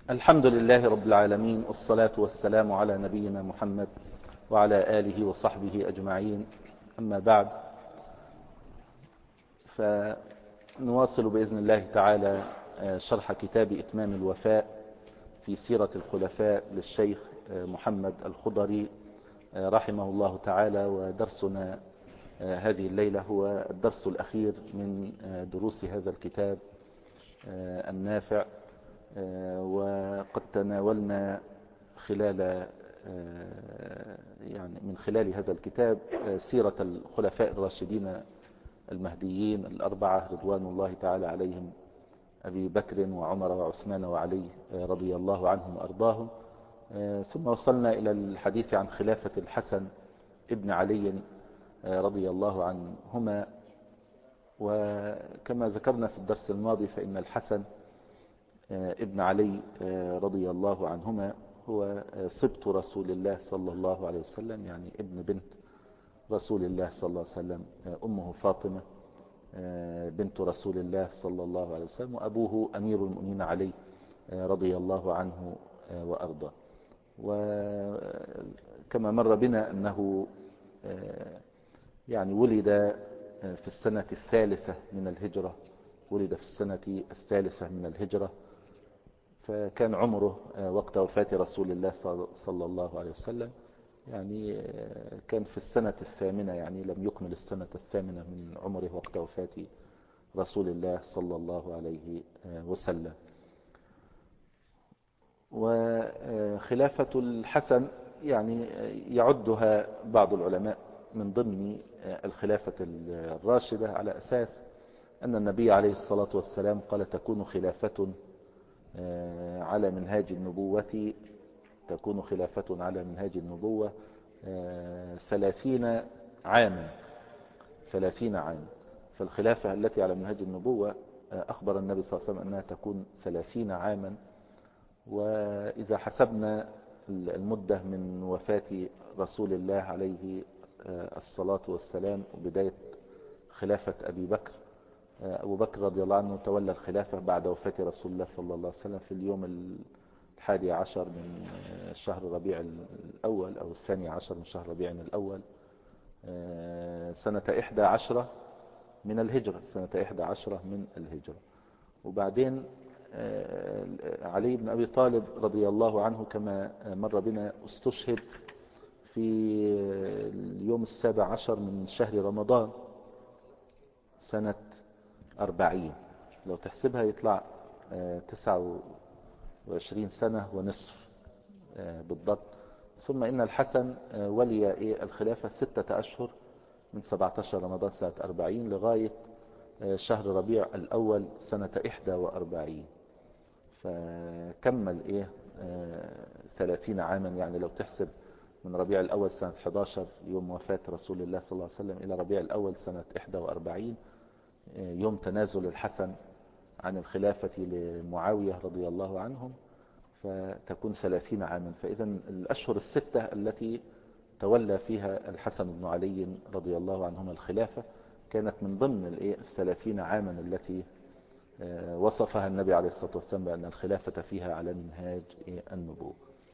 الحمد لله رب العالمين، والصلاة والسلام على نبينا محمد وعلى آله وصحبه أجمعين. أما بعد، فنواصل بإذن الله تعالى شرح كتاب إتمام الوفاء في سيرة الخلفاء للشيخ محمد الخضري رحمه الله تعالى. ودرسنا هذه الليلة هو الدرس الأخير من دروس هذا الكتاب النافع. وقد تناولنا من خلال هذا الكتاب سيرة الخلفاء الراشدين المهديين الأربعة رضوان الله تعالى عليهم، أبي بكر وعمر وعثمان وعلي رضي الله عنهم وأرضاهم. ثم وصلنا إلى الحديث عن خلافة الحسن ابن علي رضي الله عنهما. وكما ذكرنا في الدرس الماضي فإن الحسن ابن علي رضي الله عنهما هو صبت رسول الله صلى الله عليه وسلم، يعني ابن بنت رسول الله صلى الله عليه وسلم. أمه فاطمة بنت رسول الله صلى الله عليه وسلم، وأبوه أمير المؤمنين علي رضي الله عنه وأرضاه. وكما مر بنا أنه يعني ولد في السنة الثالثة من الهجرة، ولد في السنة الثالثة من الهجرة، فكان عمره وقت وفاة رسول الله صلى الله عليه وسلم يعني كان في السنة الثامنة، يعني لم يكمل السنة الثامنة من عمره وقت وفاة رسول الله صلى الله عليه وسلم. وخلافة الحسن يعني يعدها بعض العلماء من ضمن الخلافة الراشدة، على أساس أن النبي عليه الصلاة والسلام قال: تكون خلافة على منهاج النبوة، تكون خلافة على منهاج النبوة 30 عاما. 30 عاما. فالخلافة التي على منهاج النبوة أخبر النبي صلى الله عليه وسلم أنها تكون 30 عاما. وإذا حسبنا المدة من وفاة رسول الله عليه الصلاة والسلام وبداية خلافة أبي بكر، أبو بكر رضي الله عنه تولى الخلافة بعد وفاة رسول الله صلى الله عليه وسلم في اليوم 11 من شهر ربيع الأول أو 12 من شهر ربيع الأول سنة 11 من الهجرة، سنة 11 من الهجرة. وبعدين علي بن أبي طالب رضي الله عنه كما مر بنا استشهد في اليوم 17 من شهر رمضان سنة 40. لو تحسبها يطلع 29 سنة ونصف بالضبط. ثم إن الحسن ولي الخلافة 6 أشهر من 17 رمضان سنة 40 لغاية شهر ربيع الأول سنة 41. فكمل 30 عاما. يعني لو تحسب من ربيع الأول سنة 11 يوم وفاة رسول الله صلى الله عليه وسلم إلى ربيع الأول سنة 41 يوم تنازل الحسن عن الخلافة لمعاوية رضي الله عنهم، فتكون 30 عاما. فإذا الأشهر الستة التي تولى فيها الحسن بن علي رضي الله عنهما الخلافة كانت من ضمن 30 عاما التي وصفها النبي عليه الصلاة والسلام بأن الخلافة فيها على منهاج النبوة.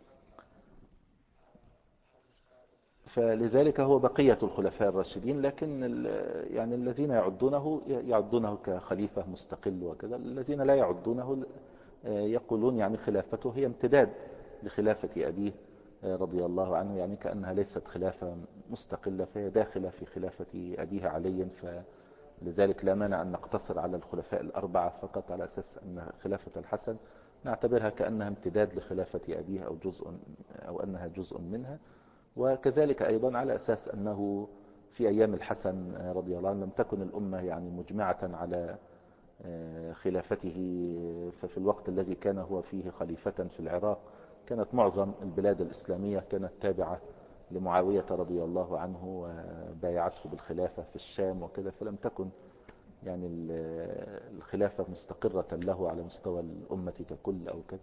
فلذلك هو بقية الخلفاء الراشدين، لكن يعني الذين يعدونه كخليفة مستقل وكذا، الذين لا يعدونه يقولون يعني خلافته هي امتداد لخلافة أبيه رضي الله عنه، يعني كأنها ليست خلافة مستقلة، فهي داخلة في خلافة أبيه علي. فلذلك لا مانع أن نقتصر على الخلفاء الأربعة فقط، على أساس أن خلافة الحسن نعتبرها كأنها امتداد لخلافة أبيه أو أنها جزء منها. وكذلك أيضا على أساس أنه في أيام الحسن رضي الله عنه لم تكن الأمة يعني مجمعة على خلافته. ففي الوقت الذي كان هو فيه خليفة في العراق كانت معظم البلاد الإسلامية كانت تابعة لمعاوية رضي الله عنه وبايعته بالخلافة في الشام وكذا، فلم تكن يعني الخلافة مستقرة له على مستوى الأمة ككل أو كذا،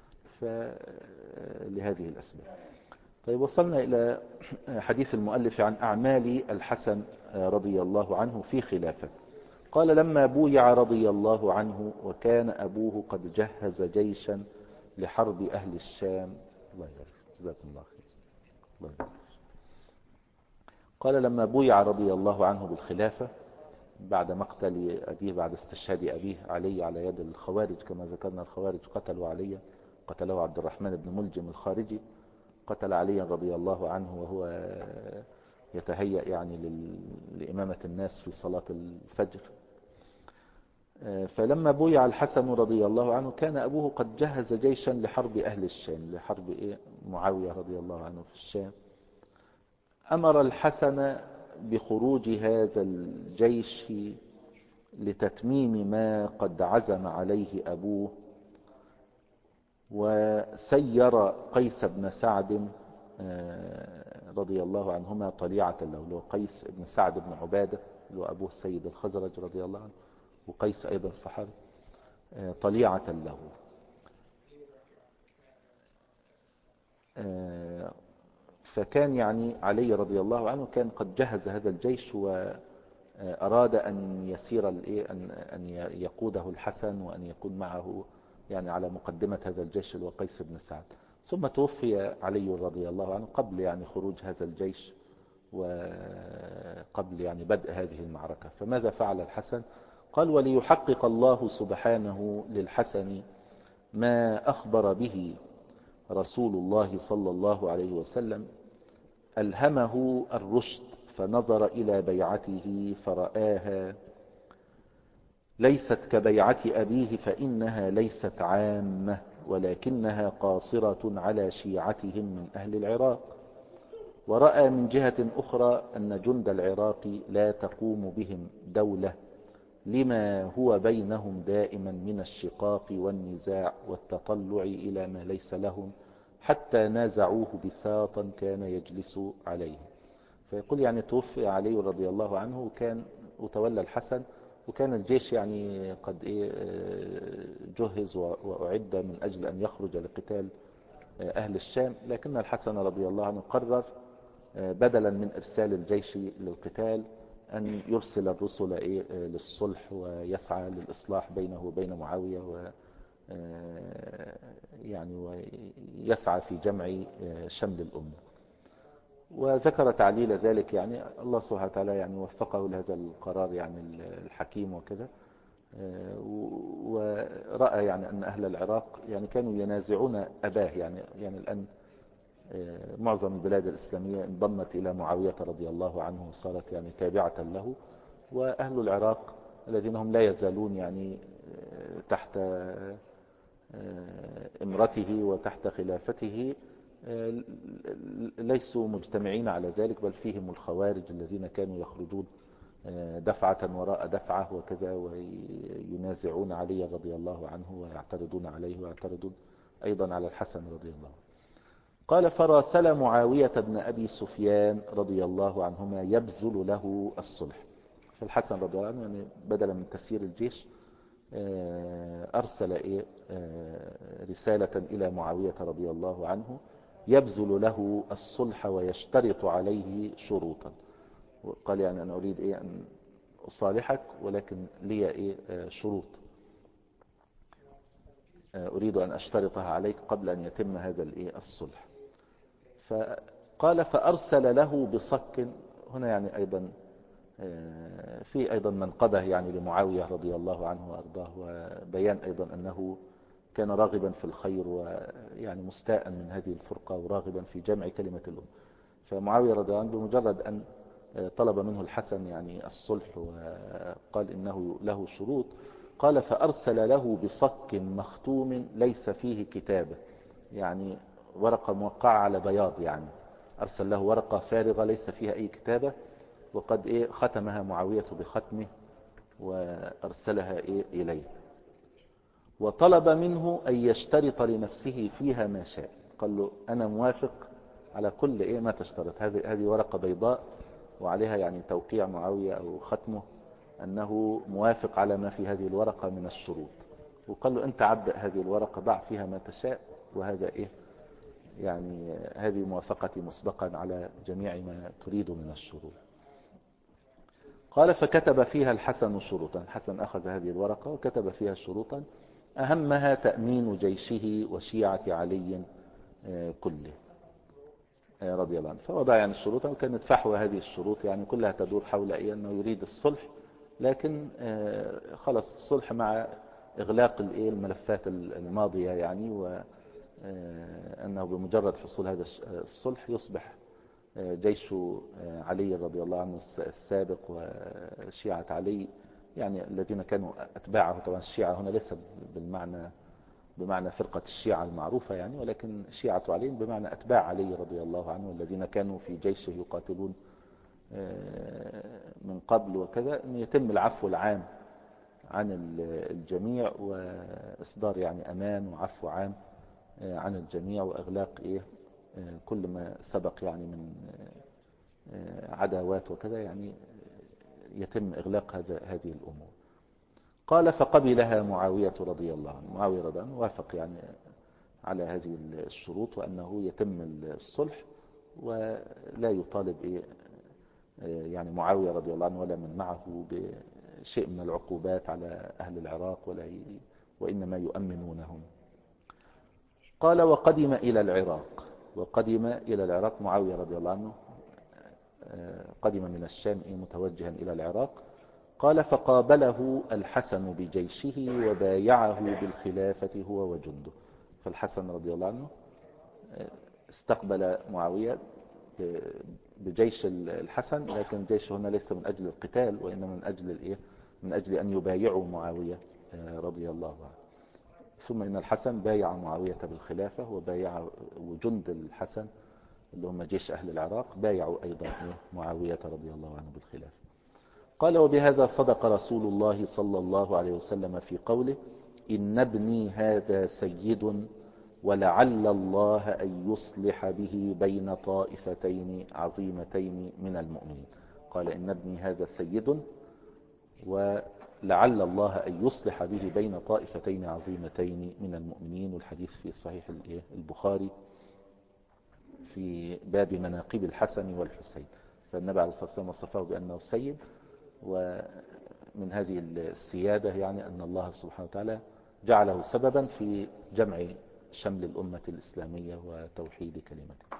فلهذه الأسباب. طيب، وصلنا إلى حديث المؤلف عن أعمال الحسن رضي الله عنه في خلافته. قال: لما بويع رضي الله عنه وكان أبوه قد جهز جيشا لحرب أهل الشام. الله يبارك، جزاكم الله خير. الله يبارك. قال لما بويع رضي الله عنه بالخلافة بعد مقتل أبيه، بعد استشهاد أبيه علي على يد الخوارج، كما ذكرنا الخوارج قتلوا علي، قتله عبد الرحمن بن ملجم الخارجي، قتل عليا رضي الله عنه وهو يتهيأ يعني لإمامة الناس في صلاة الفجر. فلما بويع الحسن رضي الله عنه كان أبوه قد جهز جيشا لحرب أهل الشام، لحرب معاوية رضي الله عنه في الشام. أمر الحسن بخروج هذا الجيش لتتميم ما قد عزم عليه أبوه، وسير قيس بن سعد رضي الله عنهما طليعة له، اللي هو قيس بن سعد بن عبادة اللي هو أبوه سيد الخزرج رضي الله عنه، وقيس أيضا صحابي، طليعة له. فكان يعني علي رضي الله عنه كان قد جهز هذا الجيش، وأراد أن يسير أن يقوده الحسن وأن يكون معه يعني على مقدمة هذا الجيش اللي هو قيس بن سعد. ثم توفي علي رضي الله عنه قبل يعني خروج هذا الجيش وقبل يعني بدء هذه المعركة. فماذا فعل الحسن؟ قال: وليحقق الله سبحانه للحسن ما أخبر به رسول الله صلى الله عليه وسلم، ألهمه الرشد فنظر إلى بيعته فرآها ليست كبيعة أبيه، فإنها ليست عامة ولكنها قاصرة على شيعتهم من أهل العراق. ورأى من جهة أخرى أن جند العراق لا تقوم بهم دولة، لما هو بينهم دائما من الشقاق والنزاع والتطلع إلى ما ليس لهم، حتى نازعوه بساطا كان يجلس عليه. فيقول يعني توفي علي رضي الله عنه وتولى الحسن، وكان الجيش يعني قد جهز وأعد من أجل أن يخرج لقتال أهل الشام. لكن الحسن رضي الله عنه قرر بدلا من إرسال الجيش للقتال أن يرسل الرسل للصلح ويسعى للإصلاح بينه وبين معاوية، يعني ويسعى في جمع شمل الأمة. وذكر تعليل ذلك يعني الله سبحانه وتعالى يعني وفقه لهذا القرار يعني الحكيم وكذا. ورأى يعني أن أهل العراق يعني كانوا ينازعون أباه، يعني الآن معظم البلاد الإسلامية انضمت إلى معاوية رضي الله عنه وصارت يعني تابعة له، وأهل العراق الذين هم لا يزالون يعني تحت امرته وتحت خلافته ليسوا مجتمعين على ذلك، بل فيهم الخوارج الذين كانوا يخرجون دفعة وراء دفعة وكذا، وينازعون علي رضي الله عنه ويعترضون عليه ويعترضون أيضا على الحسن رضي الله عنه. قال: فراسل معاوية بن أبي سفيان رضي الله عنهما يبذل له الصلح. فالحسن رضي الله عنه يعني بدلا من تسيير الجيش أرسل رسالة إلى معاوية رضي الله عنه يبذل له الصلح ويشترط عليه شروطا. وقال يعني أنا أريد أن أصالحك ولكن لي شروط أريد أن أشترطها عليك قبل أن يتم هذا الصلح. فقال: فأرسل له بصك. هنا يعني أيضا في أيضا منقبة يعني لمعاوية رضي الله عنه وأرضاه، وبيان أيضا أنه كان راغبا في الخير ويعني مستاء من هذه الفرقة وراغبا في جمع كلمة الأمة. فمعاوية رضي الله عنه بمجرد أن طلب منه الحسن يعني الصلح وقال إنه له شروط، قال: فأرسل له بصك مختوم ليس فيه كتابة، يعني ورقة موقعة على بياض، يعني أرسل له ورقة فارغة ليس فيها أي كتابة، وقد ختمها معاوية بختمه وأرسلها إليه. وطلب منه أن يشترط لنفسه فيها ما شاء. قال له: أنا موافق على كل ما تشترط. هذه ورقة بيضاء وعليها يعني توقيع معاوية أو ختمه أنه موافق على ما في هذه الورقة من الشروط. وقال له: أنت عبأ هذه الورقة، ضع فيها ما تشاء، وهذا يعني هذه موافقتي مسبقا على جميع ما تريد من الشروط. قال: فكتب فيها الحسن شروطا. الحسن أخذ هذه الورقة وكتب فيها شروطا، أهمها تأمين جيشه وشيعة علي كله رضي الله عنه. فوضع يعني الشروط، وكانت فحوى هذه الشروط يعني كلها تدور حول أنه يريد الصلح، لكن خلص الصلح مع إغلاق الملفات الماضية يعني، وأنه بمجرد حصول هذا الصلح يصبح جيش علي رضي الله عنه السابق وشيعة علي، يعني الذين كانوا أتباعه. طبعا الشيعة هنا ليس بمعنى فرقة الشيعة المعروفة يعني، ولكن شيعة علي بمعنى أتباع علي رضي الله عنه، الذين كانوا في جيشه يقاتلون من قبل وكذا، أن يتم العفو العام عن الجميع، وإصدار يعني أمان وعفو عام عن الجميع، وإغلاق كل ما سبق يعني من عداوات وكذا، يعني يتم إغلاق هذه الأمور. قال فقبلها معاوية رضي الله عنه. معاوية رضي الله عنه وافق يعني على هذه الشروط، وأنه يتم الصلح ولا يطالب يعني معاوية رضي الله عنه ولا من معه بشيء من العقوبات على أهل العراق، وإنما يؤمنونهم. قال وقدم إلى العراق. وقدم إلى العراق معاوية رضي الله عنه، قدم من الشام متوجها إلى العراق. قال فقابله الحسن بجيشه وبايعه بالخلافة هو وجنده. فالحسن رضي الله عنه استقبل معاوية بجيش الحسن، لكن جيش هنا ليس من أجل القتال، وإنما من أجل أن يبايعوا معاوية رضي الله عنه. ثم إن الحسن بايع معاوية بالخلافة، وبايع وجند الحسن اللي هم جيش أهل العراق بايعوا أيضا معاوية رضي الله عنه بالخلافة. قال وبهذا صدق رسول الله صلى الله عليه وسلم في قوله إن ابني هذا سيد ولعل الله أن يصلح به بين طائفتين عظيمتين من المؤمنين. قال إن ابني هذا سيد ولعل الله أن يصلح به بين طائفتين عظيمتين من المؤمنين. والحديث في صحيح البخاري في باب مناقب الحسن والحسين. فالنبي عليه الصلاة والسلام وصفه بأنه سيد، ومن هذه السيادة يعني أن الله سبحانه وتعالى جعله سببا في جمع شمل الأمة الإسلامية وتوحيد كلمته.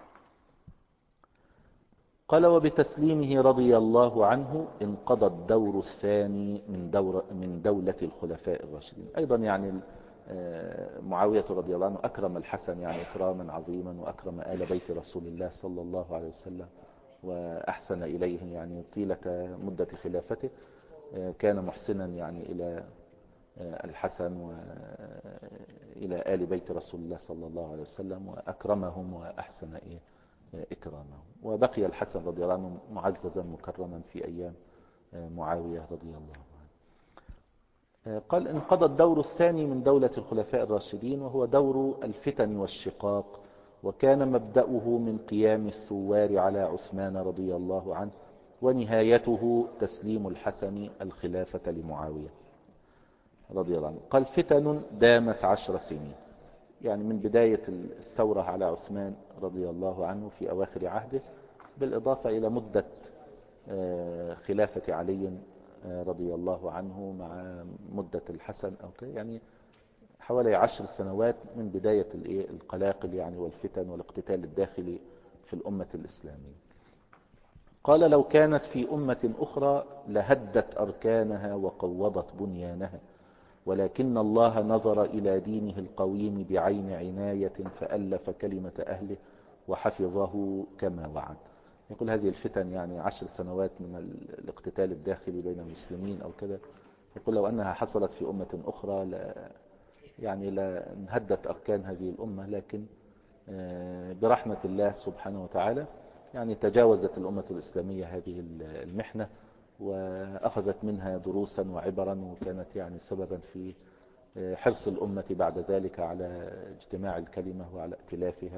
قال وبتسليمه رضي الله عنه انقضى الدور الثاني من دولة الخلفاء الراشدين. أيضا يعني معاوية رضي الله عنه أكرم الحسن يعني إكراما عظيما، وأكرم آل بيت رسول الله صلى الله عليه وسلم، وأحسن إليهم يعني طيلة مدة خلافته. كان محسنا يعني إلى الحسن وإلى آل بيت رسول الله صلى الله عليه وسلم، وأكرمهم وأحسن إكرامهم. وبقي الحسن رضي الله عنه معززا مكرما في أيام معاوية رضي الله عنه. قال انقضى الدور الثاني من دولة الخلفاء الراشدين، وهو دور الفتن والشقاق، وكان مبدأه من قيام الثوار على عثمان رضي الله عنه، ونهايته تسليم الحسن الخلافة لمعاوية رضي الله عنه. قال فتن دامت 10 سنين، يعني من بداية الثورة على عثمان رضي الله عنه في أواخر عهده، بالإضافة إلى مدة خلافة علي رضي الله عنه مع مدة الحسن أو كده، يعني حوالي 10 سنوات من بداية القلاقل يعني والفتن والاقتتال الداخلي في الأمة الإسلامية. قال لو كانت في أمة أخرى لهدت أركانها وقوضت بنيانها، ولكن الله نظر إلى دينه القويم بعين عناية فألف كلمة أهله وحفظه كما وعد. يقول هذه الفتن يعني 10 سنوات من الاقتتال الداخلي بين المسلمين أو كذا، يقول لو أنها حصلت في أمة أخرى يعني لا انهدت أركان هذه الأمة، لكن برحمة الله سبحانه وتعالى يعني تجاوزت الأمة الإسلامية هذه المحنة، وأخذت منها دروسا وعبرا، وكانت يعني سببا في حرص الأمة بعد ذلك على اجتماع الكلمة وعلى ائتلافها،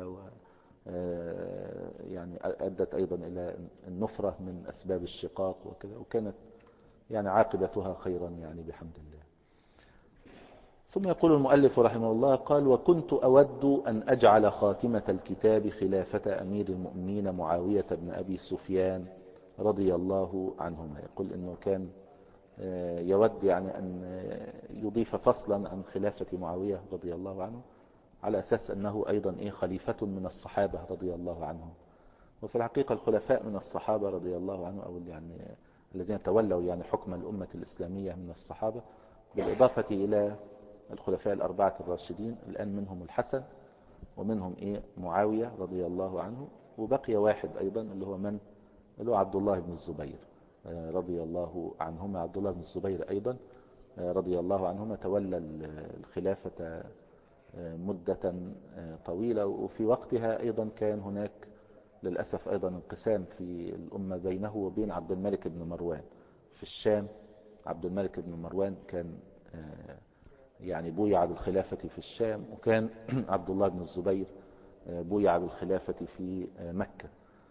يعني أدت أيضا إلى النفرة من أسباب الشقاق وكذا، وكانت يعني عاقبتها خيرا يعني بحمد الله. ثم يقول المؤلف رحمه الله قال وكنت أود أن أجعل خاتمة الكتاب خلافة أمير المؤمنين معاوية بن أبي سفيان رضي الله عنهما. يقول إنه كان يود يعني أن يضيف فصلا عن خلافة معاوية رضي الله عنه على أساس أنه أيضا خليفة من الصحابة رضي الله عنهم. وفي الحقيقة الخلفاء من الصحابة رضي الله عنهم، أو يعني الذين تولوا يعني حكم الأمة الإسلامية من الصحابة، بالإضافة إلى الخلفاء الأربعة الراشدين، الآن منهم الحسن ومنهم معاوية رضي الله عنه، وبقي واحد أيضا اللي هو عبد الله بن الزبير رضي الله عنهما. عبد الله بن الزبير أيضا رضي الله عنهما تولى الخلافة مدة طويلة، وفي وقتها أيضا كان هناك للأسف أيضا انقسام في الأمة بينه وبين عبد الملك بن مروان في الشام. عبد الملك بن مروان كان يعني بويع بالخلافة في الشام، وكان عبد الله بن الزبير بويع بالخلافة في مكة.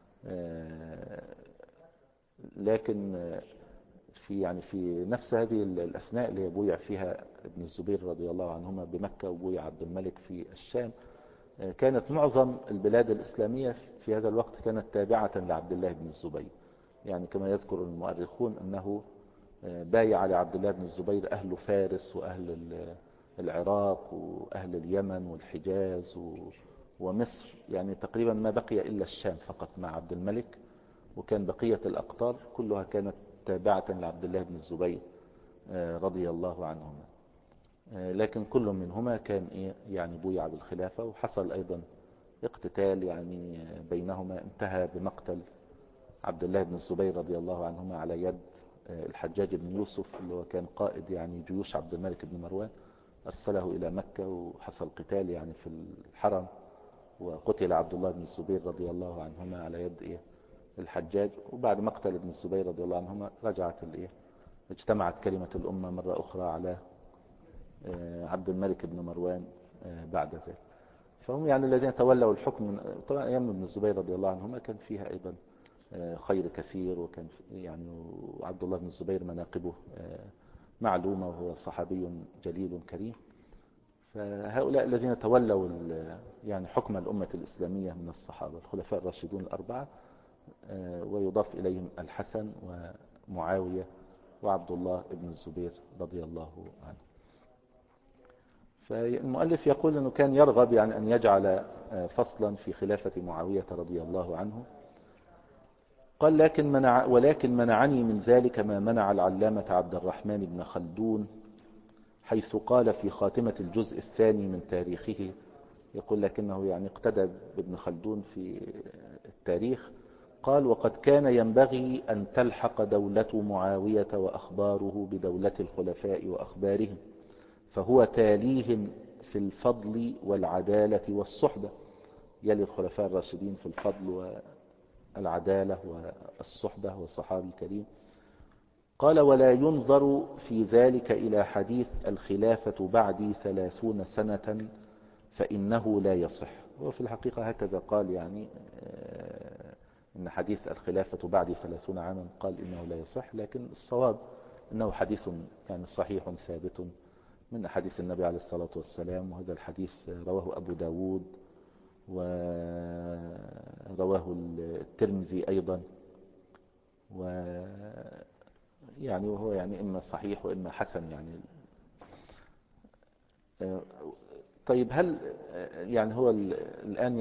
لكن في نفس هذه الأثناء اللي بويع فيها ابن الزبير رضي الله عنهما بمكة وبويع عبد الملك في الشام، كانت معظم البلاد الإسلامية في هذا الوقت كانت تابعة لعبد الله بن الزبير. يعني كما يذكر المؤرخون أنه بايع لعبد الله بن الزبير أهل فارس وأهل العراق وأهل اليمن والحجاز ومصر، يعني تقريبا ما بقي إلا الشام فقط مع عبد الملك، وكان بقية الأقطار كلها كانت تابعة لعبد الله بن الزبير رضي الله عنهما. لكن كل منهما كان يعني بويع بالخلافة، وحصل أيضا اقتتال يعني بينهما انتهى بمقتل عبد الله بن الزبير رضي الله عنهما على يد الحجاج بن يوسف، اللي هو كان قائد يعني جيوش عبد الملك بن مروان، أرسله إلى مكة وحصل قتال يعني في الحرم، وقتل عبد الله بن الزبير رضي الله عنهما على يد الحجاج. وبعد مقتل ابن الزبير رضي الله عنهما رجعت اجتمعت كلمة الأمة مرة أخرى على عبد الملك بن مروان بعد ذلك. فهم يعني الذين تولوا الحكم طبعا أيام ابن الزبير رضي الله عنهما كان فيها أيضا خير كثير، وكان يعني عبد الله بن الزبير مناقبه معلومة، وهو صحابي جليل كريم. فهؤلاء الذين تولوا يعني حكم الأمة الإسلامية من الصحابة الخلفاء الراشدون الأربعة، ويضاف إليهم الحسن ومعاوية وعبد الله بن الزبير رضي الله عنه. فالمؤلف يقول أنه كان يرغب يعني أن يجعل فصلا في خلافة معاوية رضي الله عنه. قال ولكن منعني من ذلك ما منع العلامة عبد الرحمن بن خلدون، حيث قال في خاتمة الجزء الثاني من تاريخه، يقول لكنه يعني اقتدى بابن خلدون في التاريخ، قال: وقد كان ينبغي أن تلحق دولة معاوية وأخباره بدولة الخلفاء وأخبارهم، فهو تاليهم في الفضل والعدالة والصحبة، يلي الخلفاء الراشدين في الفضل والعدالة والصحبة والصحابي الكريم. قال: ولا ينظر في ذلك إلى حديث الخلافة بعدي 30 سنة فإنه لا يصح. وفي الحقيقة هكذا قال، يعني إن حديث الخلافة بعد 30 عاما قال إنه لا يصح، لكن الصواب أنه حديث يعني صحيح ثابت من حديث النبي عليه الصلاة والسلام. وهذا الحديث رواه أبو داود ورواه الترمذي أيضا، يعني وهو يعني إما صحيح وإما حسن يعني. طيب هل يعني هو الآن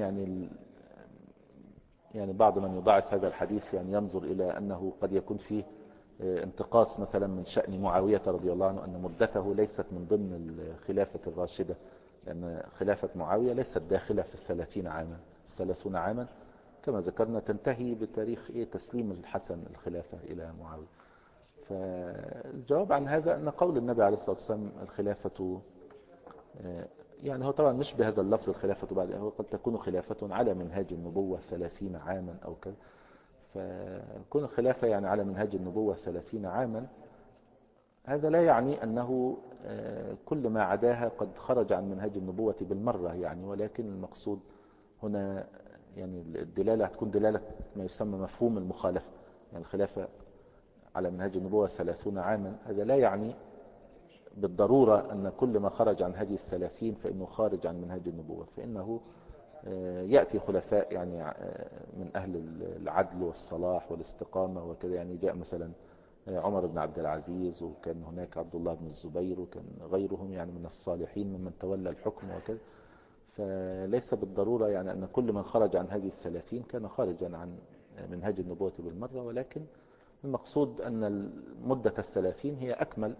يعني بعض من يضاعف هذا الحديث يعني ينظر إلى أنه قد يكون فيه انتقاص مثلا من شأن معاوية رضي الله عنه، أن مدته ليست من ضمن الخلافة الراشدة، لأن خلافة معاوية ليست داخلة في 30 عاما. 30 عاما كما ذكرنا تنتهي بتاريخ تسليم الحسن الخلافة إلى معاوية. فالجواب عن هذا أن قول النبي عليه الصلاة والسلام الخلافة، يعني هو طبعا مش بهذا اللفظ الخلافة بعد، هو قد تكون خلافة على منهاج النبوة 30 عاما أو كذا، فكون الخلافة يعني على منهاج النبوة 30 عاما، هذا لا يعني أنه كل ما عداها قد خرج عن منهاج النبوة بالمرة يعني، ولكن المقصود هنا يعني الدلالة هتكون دلالة ما يسمى مفهوم المخالفة. يعني الخلافة على منهاج النبوة 30 عاما، هذا لا يعني بالضرورة أن كل ما خرج عن هذه 30 فإنه خارج عن منهاج النبوة، فإنه يأتي خلفاء يعني من أهل العدل والصلاح والاستقامة وكذا. يعني جاء مثلا عمر بن عبد العزيز، وكان هناك عبد الله بن الزبير، وكان غيرهم يعني من الصالحين ممن تولى الحكم وكذا. فليس بالضرورة يعني أن كل من خرج عن هذه الثلاثين كان خارجا عن منهج النبوة بالمرة، ولكن المقصود أن مدة الثلاثين هي أكمل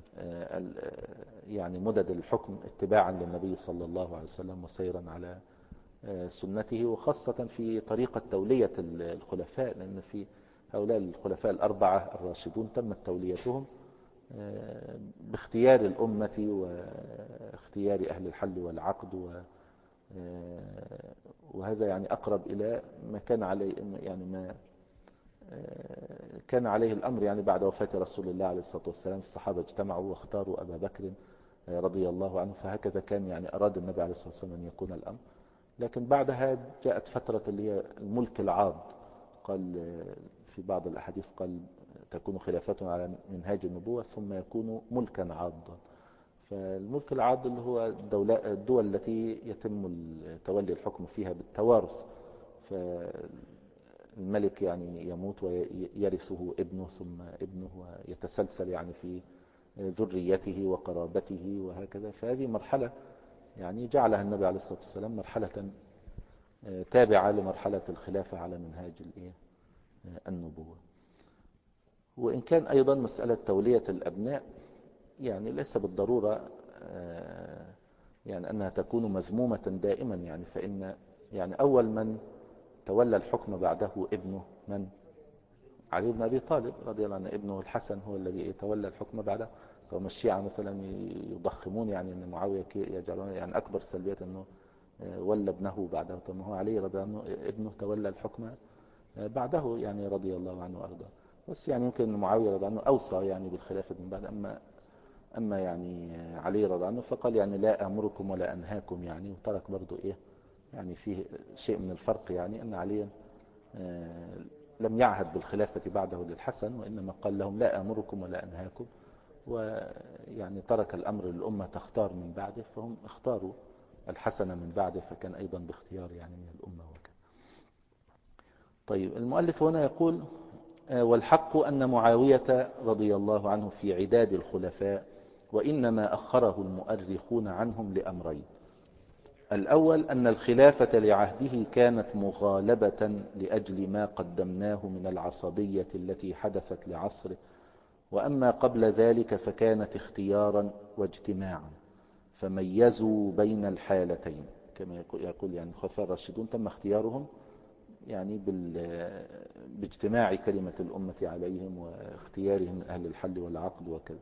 يعني مدد الحكم اتباعا للنبي صلى الله عليه وسلم وسيرا على سنته، وخاصة في طريقة تولية الخلفاء، لأن في هؤلاء الخلفاء الأربعة الراشدون تمت توليتهم باختيار الأمة واختيار أهل الحل والعقد، وهذا يعني أقرب إلى ما كان عليه، يعني ما كان عليه الأمر يعني بعد وفاة رسول الله عليه الصلاة والسلام. الصحابة اجتمعوا واختاروا أبا بكر رضي الله عنه، فهكذا كان يعني أراد النبي عليه الصلاة والسلام أن يكون الأمر. لكن بعدها جاءت فترة اللي هي الملك العاض، قال في بعض الأحاديث قال تكون خلافته على منهاج النبوة ثم يكون ملكا عاضا. فالملك العاض اللي هو الدول التي يتم تولي الحكم فيها بالتوارث، فالملك يعني يموت ويرثه ابنه ثم ابنه، ويتسلسل يعني في ذريته وقرابته وهكذا. فهذه مرحلة يعني جعلها النبي عليه الصلاة والسلام مرحلة تابعة لمرحلة الخلافة على منهاج النبوة. وإن كان أيضا مسألة تولية الأبناء يعني ليس بالضرورة يعني أنها تكون مذمومة دائما، يعني فإن يعني أول من تولى الحكم بعده ابنه من؟ علي بن أبي طالب رضي الله عنه. ابنه الحسن هو الذي تولى الحكم بعده. فهم الشيعة مثلا يضخمون يعني أن معاوية يجعلون يعني أكبر سلبيات أنه ولى ابنه بعده، ثم هو علي رضي الله عنه ابنه تولى الحكم بعده يعني رضي الله عنه وأرضاه. بس يعني يمكن معاوية رضي الله عنه أوصى يعني بالخلافة من بعد. أما يعني علي رضي الله عنه فقال يعني لا أمركم ولا أنهاكم يعني، وترك برضو إيه يعني فيه شيء من الفرق، يعني أن عليا لم يعهد بالخلافة بعده للحسن، وإنما قال لهم لا أمركم ولا أنهاكم، ويعني ترك الأمر للأمة تختار من بعده، فهم اختاروا الحسن من بعده، فكان أيضا باختيار يعني من الأمة وكذا. طيب المؤلف هنا يقول والحق أن معاوية رضي الله عنه في عداد الخلفاء، وإنما أخره المؤرخون عنهم لأمرين. الأول أن الخلافة لعهده كانت مغالبة لأجل ما قدمناه من العصبية التي حدثت لعصره، وأما قبل ذلك فكانت اختيارا واجتماعا، فميزوا بين الحالتين. كما يقول يعني الخلفاء الراشدون تم اختيارهم يعني باجتماع كلمة الأمة عليهم واختيارهم أهل الحل والعقد وكذا.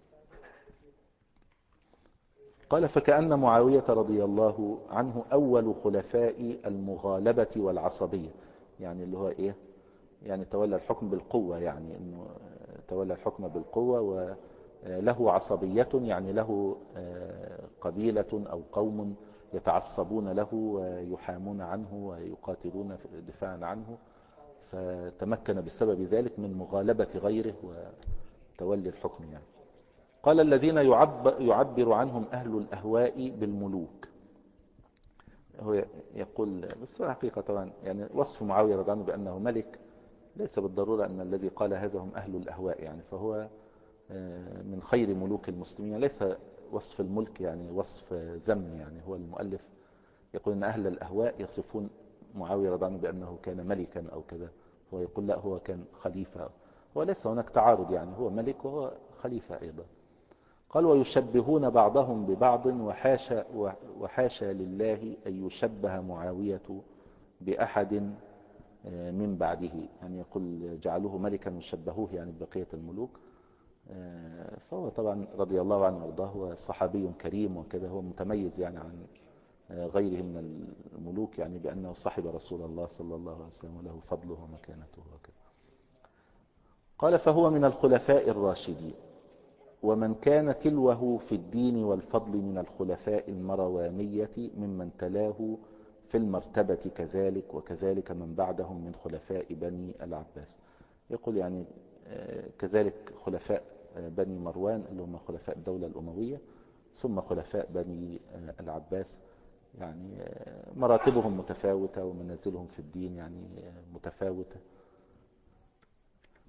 قال فكأن معاوية رضي الله عنه أول خلفاء المغالبة والعصبية، يعني اللي هو إيه يعني تولى الحكم بالقوة، يعني إنه تولى الحكم بالقوة وله عصبية، يعني له قبيلة أو قوم يتعصبون له ويحامون عنه ويقاتلون دفاعا عنه، فتمكن بسبب ذلك من مغالبة غيره وتولي الحكم يعني. قال الذين يعبر عنهم أهل الأهواء بالملوك. هو يقول بس حقيقة طبعا يعني وصف معاوية رضي الله عنه بأنه ملك ليس بالضرورة أن الذي قال هذا هم أهل الأهواء، يعني فهو من خير ملوك المسلمين. ليس وصف الملك يعني وصف ذم، يعني هو المؤلف يقول أن أهل الأهواء يصفون معاوية رضي الله عنه بأنه كان ملكا أو كذا، هو يقول لا هو كان خليفة. هو ليس هناك تعارض، يعني هو ملك وهو خليفة أيضا. قال ويشبهون بعضهم ببعض، وحاشا لله أن يشبه معاوية بأحد من بعده، يعني يقول جعلوه ملكا وشبهوه يعني ببقية الملوك. فهو طبعا رضي الله عنه وارضاه هو صحابي كريم وكذا، هو متميز يعني عن غيره من الملوك، يعني بأنه صاحب رسول الله صلى الله عليه وسلم وله فضله ومكانته وكذا. قال فهو من الخلفاء الراشدين، ومن كان تلوه في الدين والفضل من الخلفاء المروانية ممن تلاه في المرتبة كذلك، وكذلك من بعدهم من خلفاء بني العباس. يقول يعني كذلك خلفاء بني مروان اللي هم خلفاء الدولة الأموية، ثم خلفاء بني العباس، يعني مراتبهم متفاوتة ومنازلهم في الدين يعني متفاوتة.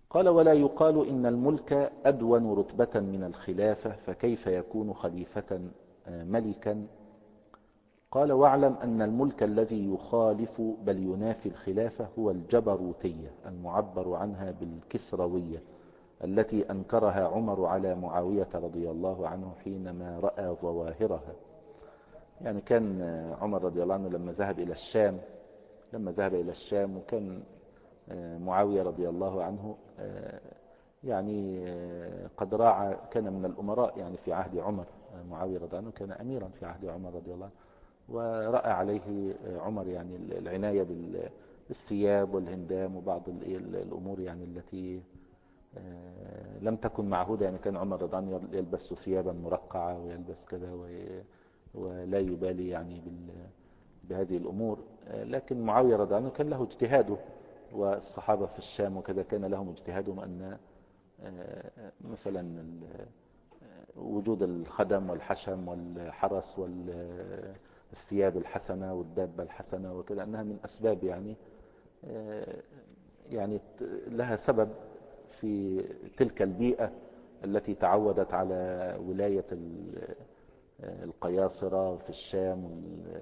قال ولا يقال إن الملك أدون رتبة من الخلافة فكيف يكون خليفة ملكا؟ قال واعلم أن الملك الذي يخالف بل ينافي الخلافة هو الجبروتية المعبر عنها بالكسروية التي أنكرها عمر على معاوية رضي الله عنه حينما رأى ظواهرها. يعني كان عمر رضي الله عنه لما ذهب إلى الشام وكان معاوية رضي الله عنه يعني قد راعى، كان من الأمراء يعني في عهد عمر. معاوية رضي الله عنه كان أميرا في عهد عمر رضي الله عنه، ورأى عليه عمر يعني العناية بالثياب والهندام وبعض الأمور يعني التي لم تكن معهودة. يعني كان عمر رضي الله عنه يلبس ثيابا مرقعة ويلبس كذا ولا يبالي يعني بهذه الأمور. لكن معاوية رضي الله عنه كان له اجتهاده، والصحابة في الشام وكذا كان لهم اجتهادهم أن مثلا وجود الخدم والحشم والحرس والثياب الحسنة والدابة الحسنة وكذا أنها من أسباب يعني لها سبب في تلك البيئة التي تعودت على ولاية القياصرة في الشام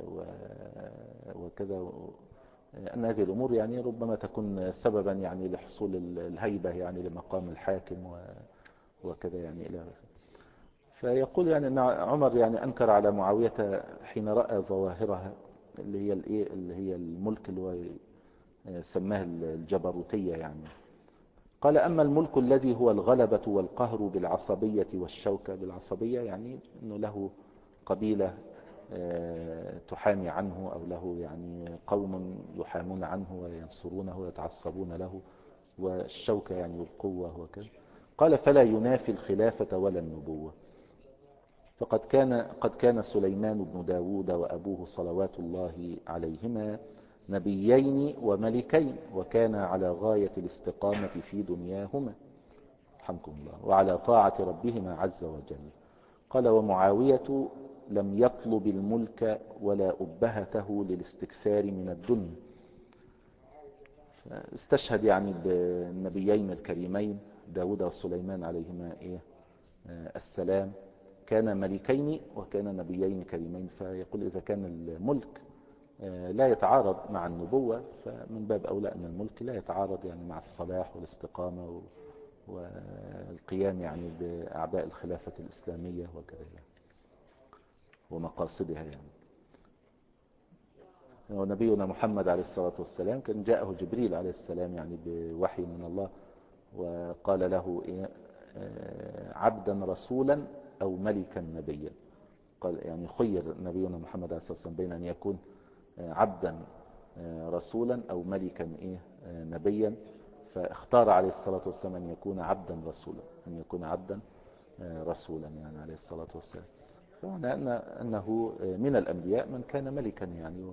وكذا، أن هذه الأمور يعني ربما تكون سببا يعني لحصول الهيبة يعني لمقام الحاكم وكذا يعني إلى آخره. فيقول يعني أن عمر يعني أنكر على معاوية حين رأى ظواهرها اللي هي الملك اللي هو سماه الجبروتية يعني. قال أما الملك الذي هو الغلبة والقهر بالعصبية والشوكة، بالعصبية يعني أنه له قبيلة تحامي عنه أو له يعني قوم يحامون عنه وينصرونه ويتعصبون له، والشوكة يعني القوة وكذا. قال فلا ينافي الخلافة ولا النبوة، فقد كان سليمان بن داود وأبوه صلوات الله عليهما نبيين وملكين، وكان على غاية الاستقامة في دنياهما رحمكم الله وعلى طاعة ربهما عز وجل. قال ومعاوية لم يطلب الملك ولا أبهته للاستكثار من الدنيا. استشهد يعني بالنبيين الكريمين داود وسليمان عليهما السلام، كان ملكين وكان نبيين كريمين. فيقول إذا كان الملك لا يتعارض مع النبوة فمن باب أولى أن الملك لا يتعارض يعني مع الصلاح والاستقامة والقيام يعني بأعباء الخلافة الإسلامية وكذا يعني ومقاصدها يعني. ونبينا محمد عليه الصلاة والسلام كان جاءه جبريل عليه السلام يعني بوحي من الله وقال له عبدا رسولا أو ملكا نبيا. قال يعني خير نبينا محمد عليه الصلاة والسلام بين أن يكون عبدا رسولا أو ملكا نبيا، فاختار عليه الصلاة والسلام أن يكون عبدا رسولا يعني عليه الصلاة والسلام. فمعنى أنه من الأنبياء من كان ملكا يعني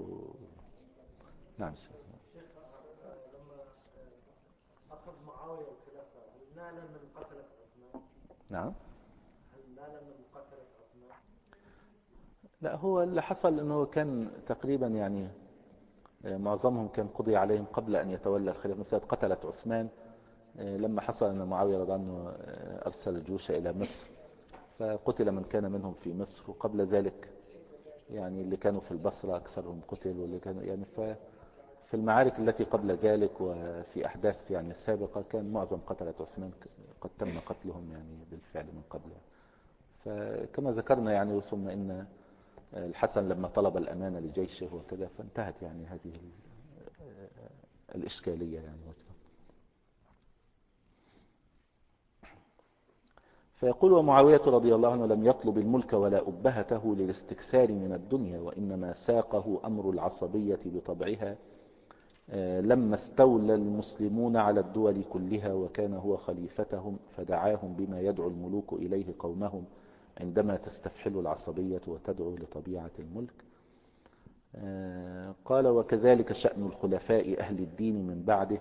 نعم شيخ. لما أخذ معاوية الخلافة هل نال من قتلة عثمان؟ نعم. هل نال من قتلة عثمان؟ لا، هو اللي حصل أنه كان تقريبا يعني معظمهم كان قضي عليهم قبل أن يتولى الخلافة. مثلا قتلت عثمان لما حصل أن معاوية رضي الله عنه أرسل الجيوش إلى مصر، فقتل من كان منهم في مصر. وقبل ذلك يعني اللي كانوا في البصرة أكثرهم قتل، واللي كانوا يعني في المعارك التي قبل ذلك وفي أحداث يعني سابقة كان معظم قتلة عثمان قد تم قتلهم يعني بالفعل من قبل. فكما ذكرنا يعني ثم إن الحسن لما طلب الأمانة لجيشه وكذا فانتهت يعني هذه الإشكالية يعني. فيقول ومعاوية رضي الله عنه لم يطلب الملك ولا أبهته للاستكثار من الدنيا، وإنما ساقه أمر العصبية بطبعها لما استولى المسلمون على الدول كلها وكان هو خليفتهم، فدعاهم بما يدعو الملوك إليه قومهم عندما تستفحل العصبية وتدعو لطبيعة الملك. قال وكذلك شأن الخلفاء أهل الدين من بعده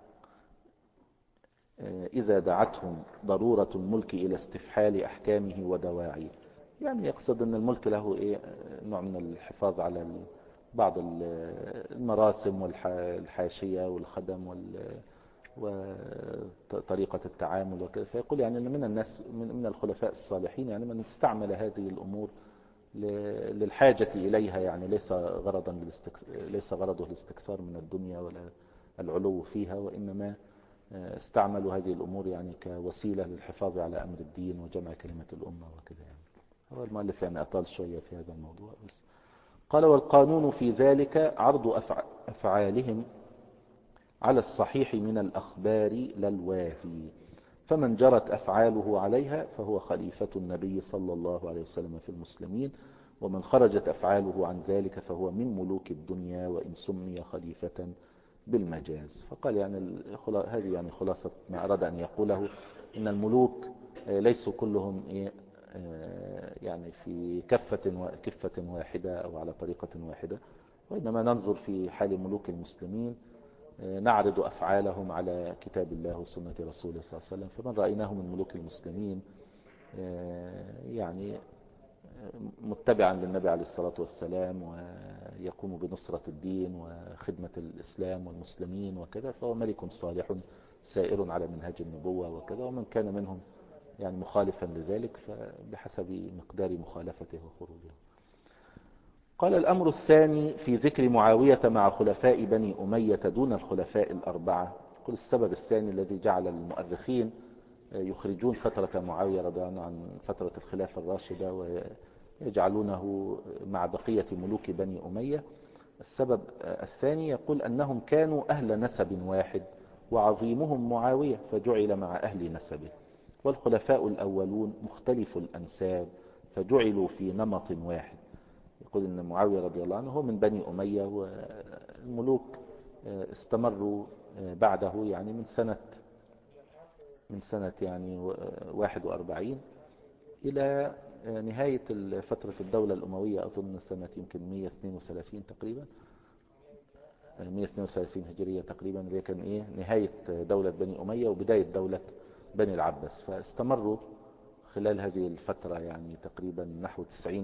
إذا دعتهم ضرورة الملك إلى استفحال أحكامه ودواعيه. يعني يقصد أن الملك له نوع من الحفاظ على بعض المراسم والحاشية والخدم وطريقة التعامل وكذا. فيقول يعني أن من الناس من الخلفاء الصالحين يعني من استعمل هذه الأمور للحاجة إليها، يعني ليس غرضه الاستكثار من الدنيا ولا العلو فيها، وإنما استعملوا هذه الأمور يعني كوسيلة للحفاظ على أمر الدين وجمع كلمة الأمة وكذا. يعني هو المؤلف يعني أطال شوية في هذا الموضوع بس. قال: والقانون في ذلك عرض أفعالهم على الصحيح من الأخبار لا الواهي، فمن جرت أفعاله عليها فهو خليفة النبي صلى الله عليه وسلم في المسلمين، ومن خرجت أفعاله عن ذلك فهو من ملوك الدنيا وإن سمي خليفة بالمجاز. فقال يعني هذه يعني خلاصة ما أراد أن يقوله، إن الملوك ليسوا كلهم يعني في كفة واحدة أو على طريقة واحدة، وإنما ننظر في حال ملوك المسلمين نعرض أفعالهم على كتاب الله وسنة رسوله صلى الله عليه وسلم. فمن رأيناه من ملوك المسلمين يعني متبعا للنبي عليه الصلاة والسلام ويقوم بنصرة الدين وخدمة الإسلام والمسلمين وكذا، فهو ملك صالح سائر على منهج النبوة وكذا. ومن كان منهم يعني مخالفا لذلك فبحسب مقدار مخالفته وخروجه. قال: الأمر الثاني في ذكر معاوية مع خلفاء بني أمية دون الخلفاء الأربعة. قل السبب الثاني الذي جعل المؤرخين يخرجون فترة معاوية رضي الله عنه عن فترة الخلافة الراشدة ويجعلونه مع بقية ملوك بني أمية. السبب الثاني يقول أنهم كانوا أهل نسب واحد وعظيمهم معاوية فجعل مع أهل نسبه، والخلفاء الأولون مختلف الأنساب فجعلوا في نمط واحد. يقول أن معاوية رضي الله عنه هو من بني أمية، والملوك استمروا بعده يعني من سنة يعني 41 إلى نهاية فترة الدولة الأموية، أظن سنة يمكن 132 تقريبا، 132 هجرية تقريبا، اللي كان نهاية دولة بني أمية وبداية دولة بني العباس. فاستمروا خلال هذه الفترة يعني تقريبا نحو 90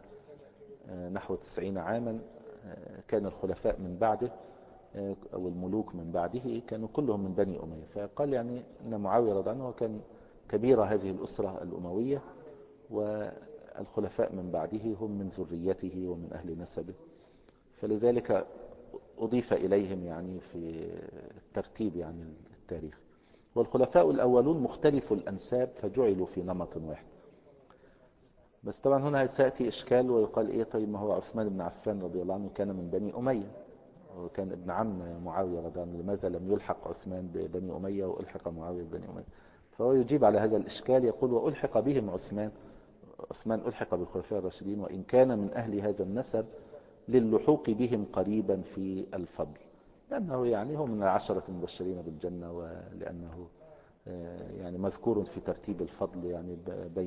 عاما. كان الخلفاء من بعده أو الملوك من بعده كانوا كلهم من بني أمية. فقال يعني أن معاوية رضي الله عنه كان كبير هذه الأسرة الأموية، والخلفاء من بعده هم من ذريته ومن أهل نسبه، فلذلك أضيف إليهم يعني في الترتيب يعني التاريخ. والخلفاء الأولون مختلف الأنساب فجعلوا في نمط واحد. بس طبعا هنا سيأتي إشكال ويقال طيب ما هو عثمان بن عفان رضي الله عنه كان من بني أمية وكان ابن عم معاوية رضي الله عنه، لماذا لم يلحق عثمان ببني أمية وألحق معاوية ببني أمية؟ فهو يجيب على هذا الإشكال يقول: وألحق بهم عثمان ألحق بالخلفاء الراشدين وإن كان من أهل هذا النسب للحوق بهم قريبا في الفضل، لأنه يعني هو من العشرة المبشرين بالجنة، ولأنه يعني مذكور في ترتيب الفضل يعني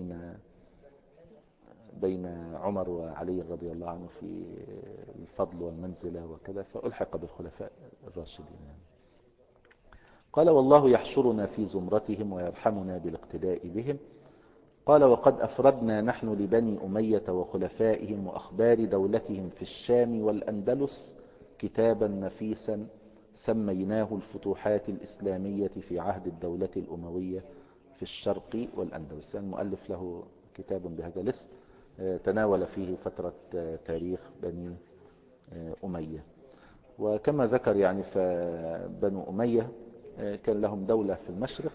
بين عمر وعلي رضي الله عنه في الفضل والمنزلة وكذا، فألحق بالخلفاء الراشدين يعني. قال: والله يحشرنا في زمرتهم ويرحمنا بالاقتداء بهم. قال: وقد أفردنا نحن لبني أمية وخلفائهم وأخبار دولتهم في الشام والأندلس كتابا نفيسا سميناه الفتوحات الإسلامية في عهد الدولة الأموية في الشرق والأندلس. يعني المؤلف له كتاب بهذا الاسم تناول فيه فترة تاريخ بني أمية. وكما ذكر يعني فبنو أمية كان لهم دولة في المشرق،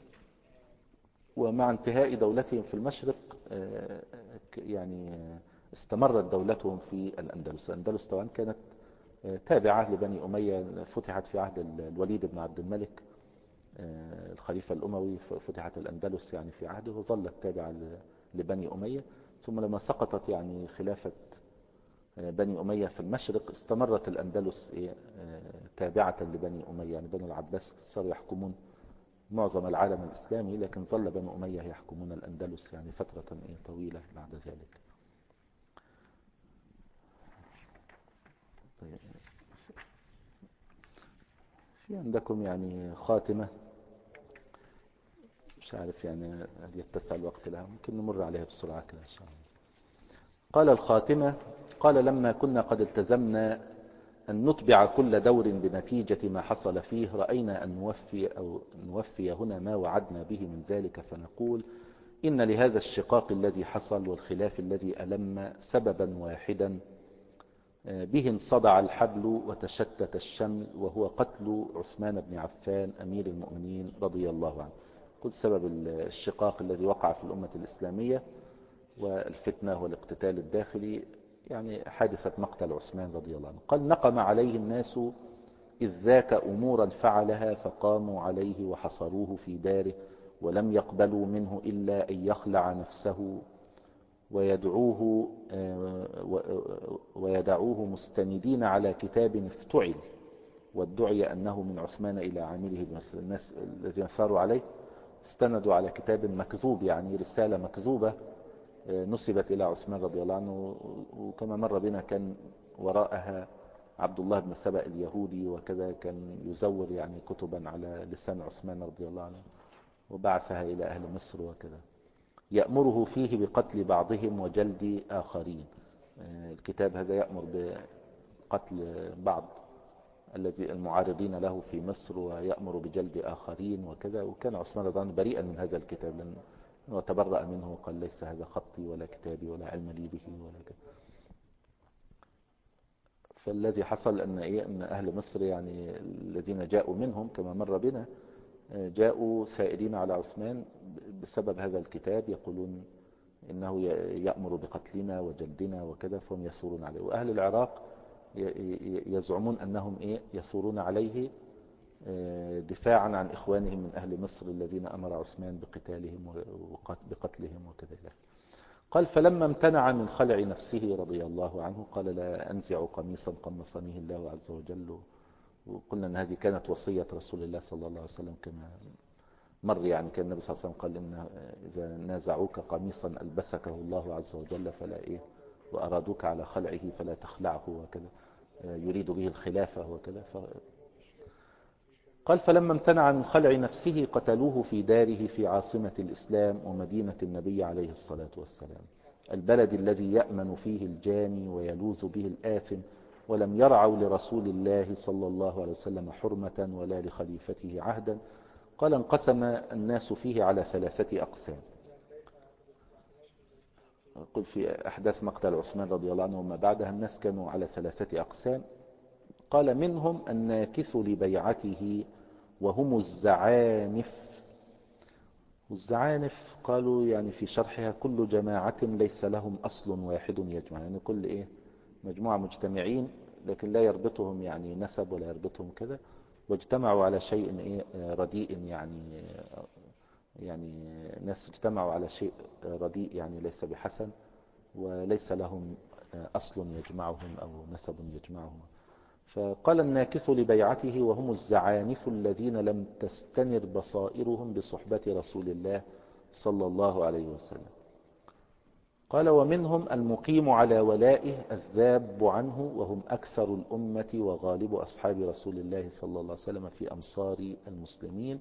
ومع انتهاء دولتهم في المشرق يعني استمرت دولتهم في الأندلس. الأندلس طبعا كانت تابعة لبني أمية، فتحت في عهد الوليد بن عبد الملك الخليفة الأموي، فتحت الأندلس يعني في عهده وظلت تابعة لبني أمية. ثم لما سقطت يعني خلافة بني أمية في المشرق استمرت الأندلس تابعة لبني أمية، يعني بني العباس صاروا يحكمون معظم العالم الإسلامي، لكن ظل بنو أمية يحكمون الأندلس يعني فترة طويلة بعد ذلك. طيب، في عندكم يعني خاتمة مش عارف يعني هل يتسع الوقت لها، ممكن نمر عليها بسرعة كده إن شاء الله. قال: الخاتمة. قال: لما كنا قد التزمنا أن نتبع كل دور بنتيجة ما حصل فيه، رأينا أن نوفي هنا ما وعدنا به من ذلك، فنقول إن لهذا الشقاق الذي حصل والخلاف الذي ألم سببا واحدا به انصدع الحبل وتشتت الشمل، وهو قتل عثمان بن عفان أمير المؤمنين رضي الله عنه. قل سبب الشقاق الذي وقع في الأمة الإسلامية والفتنة والاقتتال الداخلي يعني حادثة مقتل عثمان رضي الله عنه. قال نقم عليه الناس إذ ذاك أمورا فعلها، فقاموا عليه وحصروه في داره، ولم يقبلوا منه إلا أن يخلع نفسه ويدعوه مستندين على كتاب افتعل، وادعي أنه من عثمان إلى عامله بمصر. الناس الذين ساروا عليه استندوا على كتاب مكذوب، يعني رسالة مكذوبة نسبت إلى عثمان رضي الله عنه، وكما مر بنا كان وراءها عبد الله بن سبأ اليهودي، وكذا كان يزور يعني كتبا على لسان عثمان رضي الله عنه وبعثها إلى أهل مصر وكذا، يأمره فيه بقتل بعضهم وجلد آخرين. الكتاب هذا يأمر بقتل بعض الذي المعارضين له في مصر، ويأمر بجلد آخرين وكذا. وكان عثمان رضي الله عنه بريئا من هذا الكتاب، لأنه تبرأ منه وقال ليس هذا خطي ولا كتابي ولا علم لي به ولا كذا. فالذي حصل أن أهل مصر يعني الذين جاءوا منهم كما مر بنا جاءوا سائرين على عثمان بسبب هذا الكتاب، يقولون إنه يأمر بقتلنا وجلدنا وكذا، فهم يثورون عليه. وأهل العراق يزعمون أنهم يثورون عليه دفاعا عن إخوانهم من أهل مصر الذين أمر عثمان بقتالهم وبقتلهم وكذا. قال فلما امتنع من خلع نفسه رضي الله عنه قال لا أنزع قميصا قمصنيه الله عز وجل. وقلنا أن هذه كانت وصية رسول الله صلى الله عليه وسلم كما مر، يعني كان النبي صلى الله عليه وسلم قال إن إذا نازعوك قميصا ألبسكه الله عز وجل فلا وأرادوك على خلعه فلا تخلعه وكذا، يريد به الخلافة وكذا. قال فلما امتنع من خلع نفسه قتلوه في داره في عاصمة الإسلام ومدينة النبي عليه الصلاة والسلام، البلد الذي يأمن فيه الجاني ويلوذ به الآثم، ولم يرعوا لرسول الله صلى الله عليه وسلم حرمة ولا لخليفته عهدا. قال انقسم الناس فيه على 3 أقسام. قل في أحداث مقتل عثمان رضي الله عنه وما بعدها الناس كانوا على 3 أقسام. قال منهم الناكث لبيعته وهم الزعانف. والزعانف قالوا يعني في شرحها كل جماعة ليس لهم أصل واحد يجمع، يعني كل مجموعة مجتمعين لكن لا يربطهم يعني نسب ولا يربطهم كذا، واجتمعوا على شيء رديء، يعني ناس اجتمعوا على شيء رديء يعني ليس بحسن، وليس لهم أصل يجمعهم أو نسب يجمعهم. فقال الناكث لبيعته وهم الزعانف الذين لم تستنر بصائرهم بصحبة رسول الله صلى الله عليه وسلم. قال ومنهم المقيم على ولائه الذاب عنه وهم أكثر الأمة وغالب أصحاب رسول الله صلى الله عليه وسلم في أمصار المسلمين.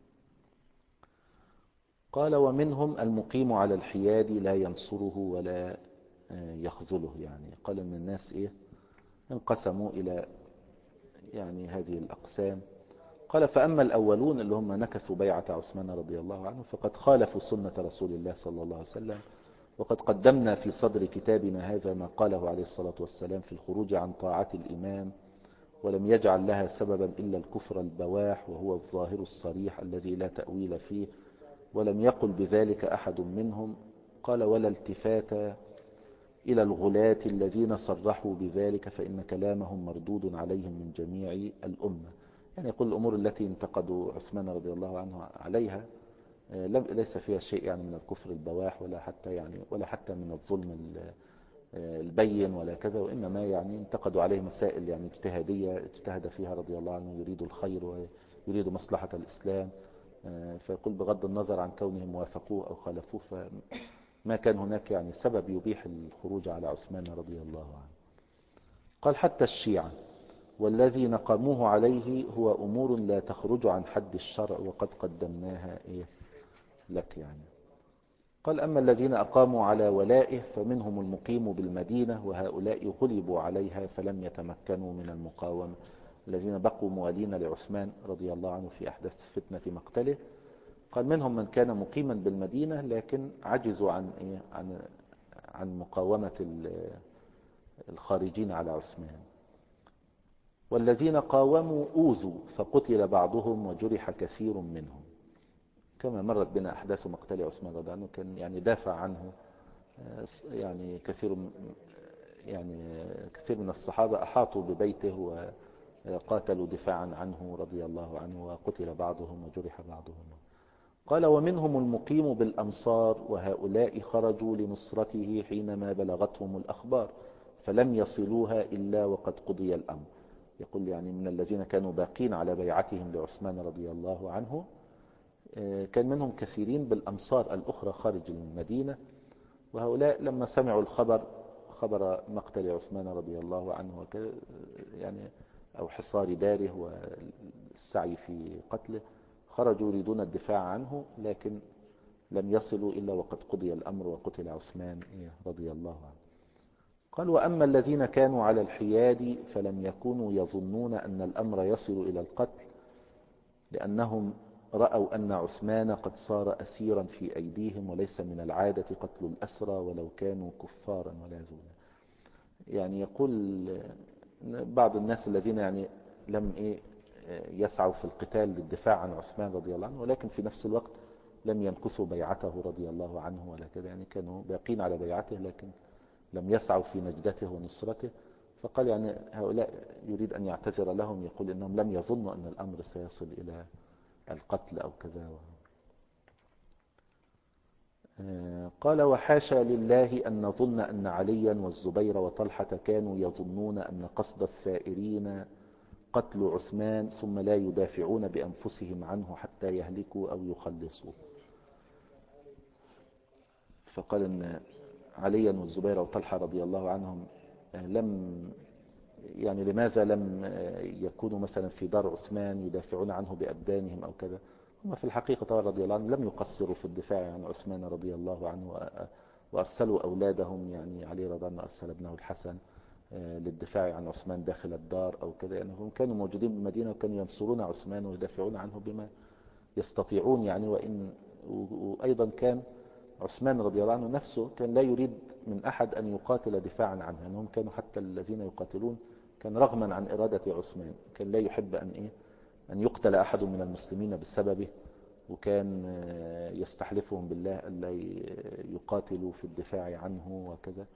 قال ومنهم المقيم على الحياد لا ينصره ولا يخذله. يعني قال ان الناس انقسموا الى يعني هذه الاقسام. قال فاما الاولون اللي هم نكثوا بيعة عثمان رضي الله عنه فقد خالفوا سنة رسول الله صلى الله عليه وسلم، وقد قدمنا في صدر كتابنا هذا ما قاله عليه الصلاة والسلام في الخروج عن طاعة الإمام، ولم يجعل لها سببا إلا الكفر البواح وهو الظاهر الصريح الذي لا تأويل فيه، ولم يقل بذلك أحد منهم. قال ولا التفات إلى الغلاة الذين صرحوا بذلك فإن كلامهم مردود عليهم من جميع الأمة. يعني يقول الأمور التي انتقدوا عثمان رضي الله عنه عليها ليس فيها شيء يعني من الكفر البواح ولا حتى من الظلم البين ولا كذا، وإنما يعني انتقدوا عليه مسائل يعني اجتهادية اجتهد فيها رضي الله عنه يريد الخير ويريد مصلحة الإسلام. فيقول بغض النظر عن كونهم وافقوه أو خالفوه فما كان هناك يعني سبب يبيح الخروج على عثمان رضي الله عنه. قال حتى الشيعة والذي نقموه عليه هو أمور لا تخرج عن حد الشرع وقد قدمناها لك. يعني قال أما الذين أقاموا على ولائه فمنهم المقيم بالمدينة وهؤلاء غلبوا عليها فلم يتمكنوا من المقاومة. الذين بقوا موالين لعثمان رضي الله عنه في أحداث فتنة مقتله، قال منهم من كان مقيما بالمدينة لكن عجزوا عن مقاومة الخارجين على عثمان. والذين قاوموا أوذوا فقتل بعضهم وجرح كثير منهم، كما مرت بنا أحداث مقتل عثمان رضي الله عنه، كان يعني دافع عنه يعني كثير من الصحابة أحاطوا ببيته وقاتلوا دفاعا عنه رضي الله عنه، وقتل بعضهم وجرح بعضهم. قال ومنهم المقيم بالأمصار وهؤلاء خرجوا لنصرته حينما بلغتهم الأخبار فلم يصلوها إلا وقد قضي الأمر. يقول يعني من الذين كانوا باقين على بيعتهم لعثمان رضي الله عنه كان منهم كثيرين بالأمصار الأخرى خارج المدينة، وهؤلاء لما سمعوا خبر مقتل عثمان رضي الله عنه يعني أو حصار داره والسعي في قتله خرجوا يريدون الدفاع عنه، لكن لم يصلوا إلا وقد قضي الأمر وقتل عثمان رضي الله عنه. قال وأما الذين كانوا على الحياد فلم يكونوا يظنون أن الأمر يصل إلى القتل، لأنهم رأوا أن عثمان قد صار أسيرا في أيديهم، وليس من العادة قتل الأسرى ولو كانوا كفارا ولا يزولا. يعني يقول بعض الناس الذين يعني لم يسعوا في القتال للدفاع عن عثمان رضي الله عنه، ولكن في نفس الوقت لم ينكثوا بيعته رضي الله عنه ولا كذا، يعني كانوا باقين على بيعته لكن لم يسعوا في نجدته ونصرته. فقال يعني هؤلاء يريد أن يعتذر لهم، يقول إنهم لم يظنوا أن الأمر سيصل إلى القتل أو كذا. قال وحاشا لله أن نظن أن عليا والزبير وطلحة كانوا يظنون أن قصد الثائرين قتل عثمان ثم لا يدافعون بأنفسهم عنه حتى يهلكوا أو يخلصوا. فقال أن عليا والزبير وطلحة رضي الله عنهم لماذا لم يكونوا مثلا في دار عثمان يدافعون عنه بأبدانهم أو كذا؟ هم في الحقيقة رضي الله عنهم لم يقصروا في الدفاع عن عثمان رضي الله عنه، وأرسلوا أولادهم، يعني علي رضي الله عنه أرسل ابنه الحسن للدفاع عن عثمان داخل الدار أو كذا، يعني هم كانوا موجودين بالمدينة وكانوا ينصرون عثمان ويدافعون عنه بما يستطيعون يعني. وأيضا كان عثمان رضي الله عنه نفسه كان لا يريد من أحد أن يقاتل دفاعا عنه، يعني هم كانوا حتى الذين يقاتلون كان رغما عن إرادة عثمان، كان لا يحب أن يقتل أحد من المسلمين بسببه، وكان يستحلفهم بالله ألا يقاتلوا في الدفاع عنه وكذا.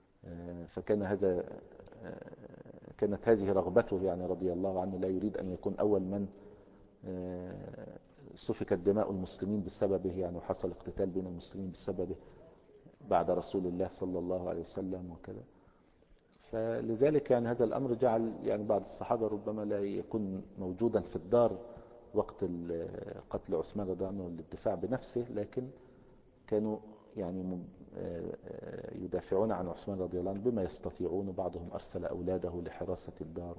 كانت هذه رغبته يعني رضي الله عنه، لا يريد أن يكون أول من سفكت دماء المسلمين بسببه، يعني وحصل اقتتال بين المسلمين بسببه بعد رسول الله صلى الله عليه وسلم وكذا. فلذلك يعني هذا الأمر جعل يعني بعض الصحابة ربما لا يكون موجودا في الدار وقت قتل عثمان رضي الله عنه للدفاع بنفسه، لكن كانوا يعني يدافعون عن عثمان رضي الله عنه بما يستطيعون، وبعضهم أرسل أولاده لحراسة الدار.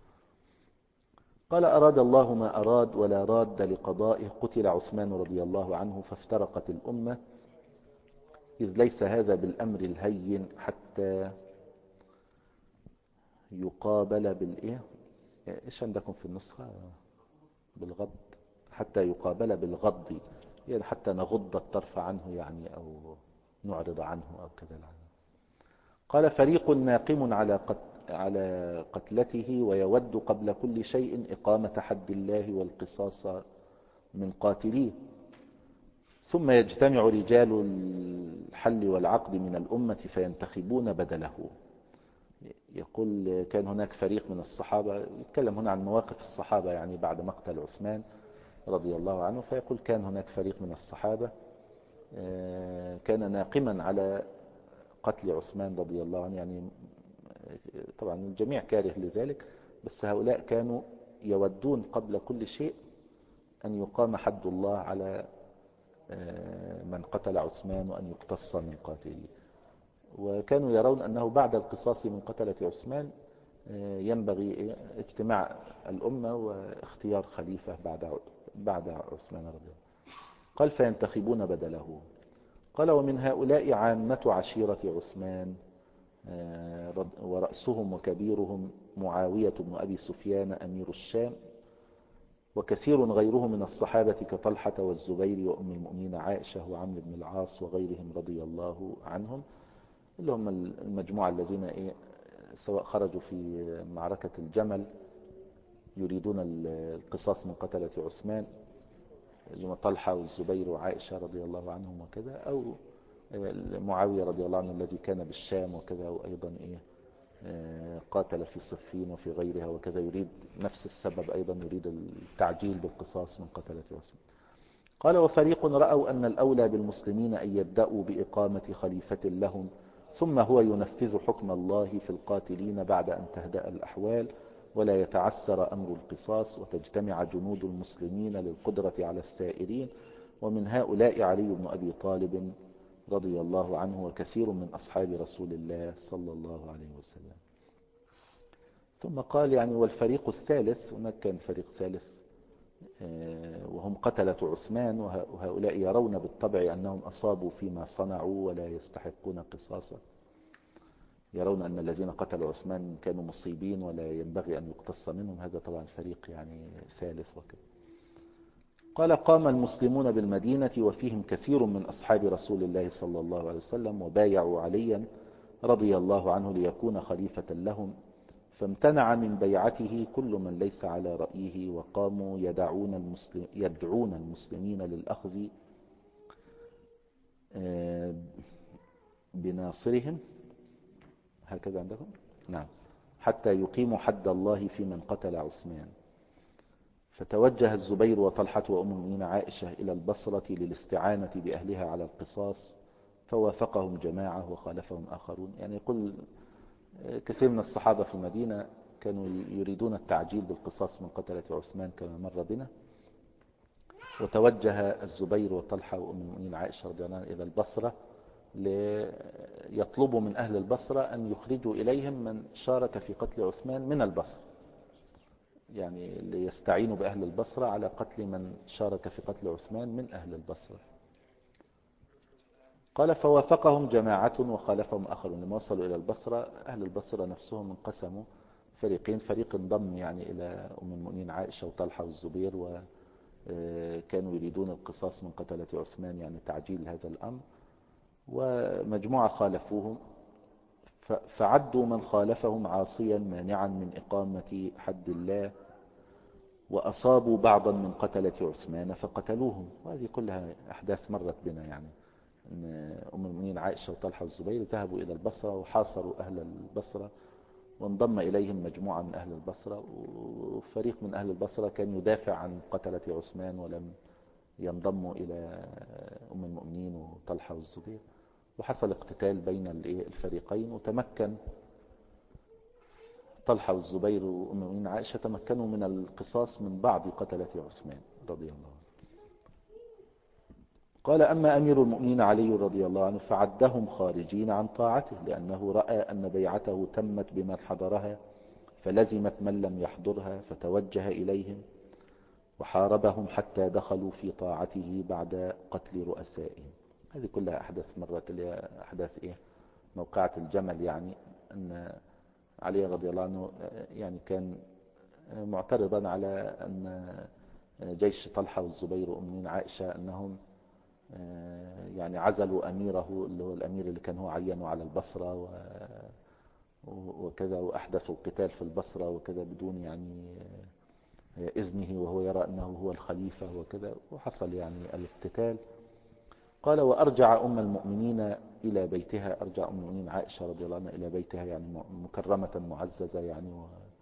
قال أراد الله ما أراد ولا راد لقضائه، قتل عثمان رضي الله عنه فافترقت الأمة، إذ ليس هذا بالأمر الهين حتى يقابل إيش عندكم في النسخة بالغض؟ حتى يقابل بالغض، يعني حتى نغض الطرف عنه يعني أو نعرض عنه أو كذا. قال فريق ناقم على قتلته ويود قبل كل شيء إقامة حد الله والقصاص من قاتليه، ثم يجتمع رجال الحل والعقد من الأمة فينتخبون بدله. يقول كان هناك فريق من الصحابة، يتكلم هنا عن مواقف الصحابة يعني بعد مقتل عثمان رضي الله عنه، فيقول كان هناك فريق من الصحابة كان ناقما على قتل عثمان رضي الله عنه، يعني طبعا الجميع كاره لذلك، بس هؤلاء كانوا يودون قبل كل شيء أن يقام حد الله على من قتل عثمان وأن يقتص من قاتله، وكانوا يرون أنه بعد القصاص من قتلة عثمان ينبغي اجتماع الأمة واختيار خليفة بعد عثمان رضي الله عنه. قال فينتخبون بدله. قال ومن هؤلاء عامة عشيرة عثمان ورأسهم وكبيرهم معاوية بن أبي سفيان أمير الشام، وكثير غيره من الصحابة كطلحة والزبير وأم المؤمنين عائشة وعمرو بن العاص وغيرهم رضي الله عنهم، اللي هم المجموعة الذين سواء خرجوا في معركة الجمل يريدون القصاص من قتلة عثمان، اللي هم طلحة والزبير وعائشة رضي الله عنهم وكذا، أو معاوية رضي الله عنه الذي كان بالشام وكذا، وأيضا قاتل في صفين وفي غيرها وكذا، يريد نفس السبب أيضا، يريد التعجيل بالقصاص من قتلة عثمان. قال وفريق رأوا أن الأولى بالمسلمين أن يبدأوا بإقامة خليفة لهم ثم هو ينفذ حكم الله في القاتلين بعد أن تهدأ الأحوال ولا يتعسر أمر القصاص وتجتمع جنود المسلمين للقدرة على السائرين، ومن هؤلاء علي بن أبي طالب رضي الله عنه وكثير من أصحاب رسول الله صلى الله عليه وسلم. ثم قال يعني والفريق الثالث، هناك كان فريق ثالث وهم قتلة عثمان، وهؤلاء يرون بالطبع أنهم أصابوا فيما صنعوا ولا يستحقون قصاصا، يرون أن الذين قتلوا عثمان كانوا مصيبين ولا ينبغي أن يقتص منهم. هذا طبعا فريق يعني ثالث وكذا. قال قام المسلمون بالمدينة وفيهم كثير من أصحاب رسول الله صلى الله عليه وسلم وبايعوا عليا رضي الله عنه ليكون خليفة لهم، فامتنع من بيعته كل من ليس على رأيه، وقاموا يدعون المسلمين للأخذ بناصرهم، هكذا عندكم نعم، حتى يقيموا حد الله في من قتل عثمان. فتوجه الزبير وطلحة وأم المؤمنين عائشة إلى البصرة للاستعانة بأهلها على القصاص، فوافقهم جماعة وخالفهم آخرون. يعني يقول كثير من الصحابة في المدينة كانوا يريدون التعجيل بالقصاص من قتلة عثمان كما مر بنا، وتوجه الزبير وطلحة وأم المؤمنين عائشة رضي الله عنها إلى البصرة ليطلبوا من أهل البصرة أن يخرجوا إليهم من شارك في قتل عثمان من البصرة، يعني ليستعينوا بأهل البصرة على قتل من شارك في قتل عثمان من أهل البصرة. قال فوافقهم جماعة وخالفهم آخرون. لما وصلوا إلى البصرة أهل البصرة نفسهم انقسموا فريقين، فريق انضم يعني إلى أم المؤمنين عائشة وطلحة والزبير وكانوا يريدون القصاص من قتلة عثمان، يعني تعجيل هذا الأمر، ومجموعة خالفوهم، فعدوا من خالفهم عاصيا مانعا من إقامة حد الله، وأصابوا بعضا من قتلة عثمان فقتلوهم. وهذه كلها أحداث مرت بنا، يعني أن أم المؤمنين عائشة وطلحة والزبير ذهبوا إلى البصرة وحاصروا أهل البصرة، وانضم إليهم مجموعة من أهل البصرة، وفريق من أهل البصرة كان يدافع عن قتلة عثمان ولم ينضموا إلى أم المؤمنين وطلحة والزبير، وحصل اقتتال بين الفريقين، وتمكن طلحة والزبير وأم المؤمنين عائشة تمكنوا من القصاص من بعض قتلة عثمان رضي الله عنه. قال أما أمير المؤمنين علي رضي الله عنه فعدهم خارجين عن طاعته، لأنه رأى أن بيعته تمت بمن حضرها فلزمت من لم يحضرها، فتوجه إليهم وحاربهم حتى دخلوا في طاعته بعد قتل رؤسائهم. هذه كلها أحداث مرت، اللي أحداث موقعة الجمل، يعني أن علي رضي الله عنه يعني كان معترضا على أن جيش طلحة والزبير وأم عائشة أنهم يعني عزلوا أميره اللي هو الأمير اللي كان هو عينه على البصرة وكذا، وأحدثوا القتال في البصرة وكذا بدون يعني إذنه، وهو يرى أنه هو الخليفة وكذا، وحصل يعني الاقتتال. قال وأرجع أم المؤمنين إلى بيتها، أرجع أم المؤمنين عائشة رضي الله عنها إلى بيتها، يعني مكرمة معززة يعني،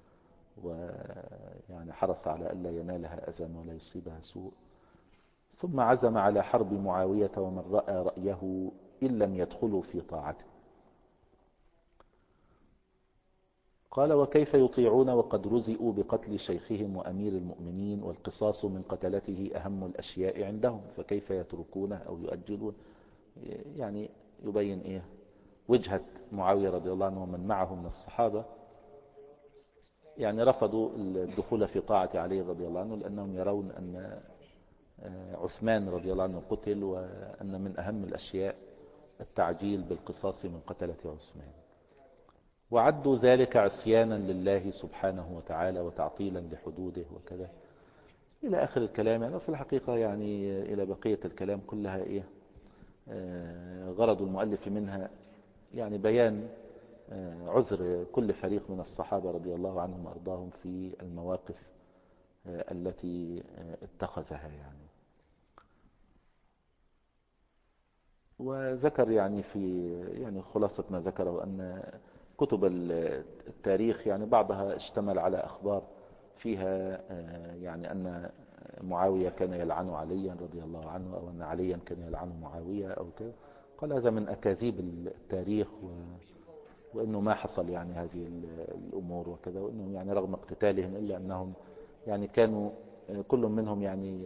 ويعني حرص على ألا ينالها أذى ولا يصيبها سوء. ثم عزم على حرب معاوية ومن رأى رأيه إن لم يدخلوا في طاعته. قال وكيف يطيعون وقد رزئوا بقتل شيخهم وأمير المؤمنين، والقصاص من قتلته أهم الأشياء عندهم، فكيف يتركونه أو يؤجلون؟ يعني يبين وجهة معاوية رضي الله عنه ومن معه من الصحابة، يعني رفضوا الدخول في طاعة علي رضي الله عنه لأنهم يرون أن عثمان رضي الله عنه قتل، وأن من أهم الأشياء التعجيل بالقصاص من قتلة عثمان، وعدوا ذلك عصيانا لله سبحانه وتعالى وتعطيلا لحدوده وكذا إلى آخر الكلام. يعني في الحقيقة يعني إلى بقية الكلام كلها إيه، غرض المؤلف منها يعني بيان عذر كل فريق من الصحابة رضي الله عنهم وأرضاهم في المواقف التي اتخذها يعني. وذكر يعني في يعني خلاصة ما ذكره أن كتب التاريخ يعني بعضها اشتمل على أخبار فيها يعني أن معاوية كان يلعن عليا رضي الله عنه، أو أن عليا كان يلعن معاوية أو كذا. قال هذا من أكاذيب التاريخ، وأنه ما حصل يعني هذه الأمور وكذا، وأنهم يعني رغم اقتتالهم إلا أنهم يعني كانوا كل منهم يعني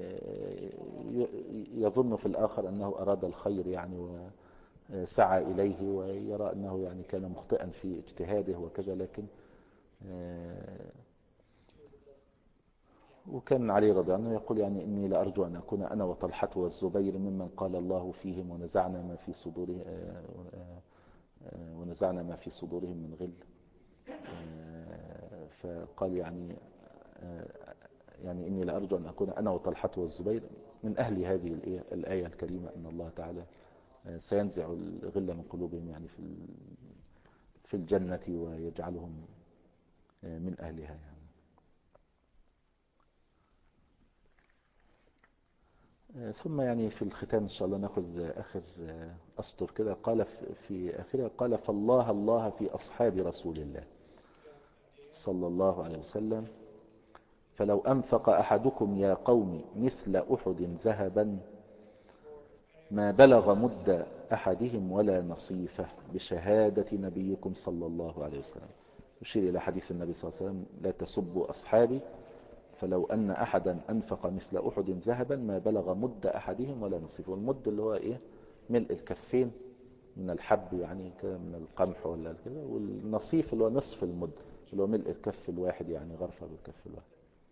يظن في الآخر أنه أراد الخير يعني وسعى إليه، ويرى أنه يعني كان مخطئا في اجتهاده وكذا. لكن وكان علي رضي الله عنه يقول يعني إني لأرجو أن أكون أنا وطلحة والزبير ممن قال الله فيهم ونزعنا ما في صدورهم من غل. فقال يعني إني لأرجو أن أكون أنا وطلحة والزبير من أهل هذه الآية الكريمة، أن الله تعالى سينزع الغل من قلوبهم يعني في الجنة ويجعلهم من أهلها يعني. ثم يعني في الختام إن شاء الله نأخذ آخر أسطر كده. قال في آخرها قال فالله الله في أصحاب رسول الله صلى الله عليه وسلم، فلو أنفق أحدكم يا قوم مثل أحد ذهبا ما بلغ مد أحدهم ولا نصيفه بشهادة نبيكم صلى الله عليه وسلم. يشير إلى حديث النبي صلى الله عليه وسلم لا تسبوا أصحابي، فلو أن أحدا أنفق مثل أحد ذهبا ما بلغ مد أحدهم ولا نصيفه. والمد اللي هو إيه، ملء الكفين من الحب يعني كده من القمح ولا كده، والنصيف اللي هو نصف المد اللي هو ملء الكف الواحد يعني غرفة بالكف الواحد.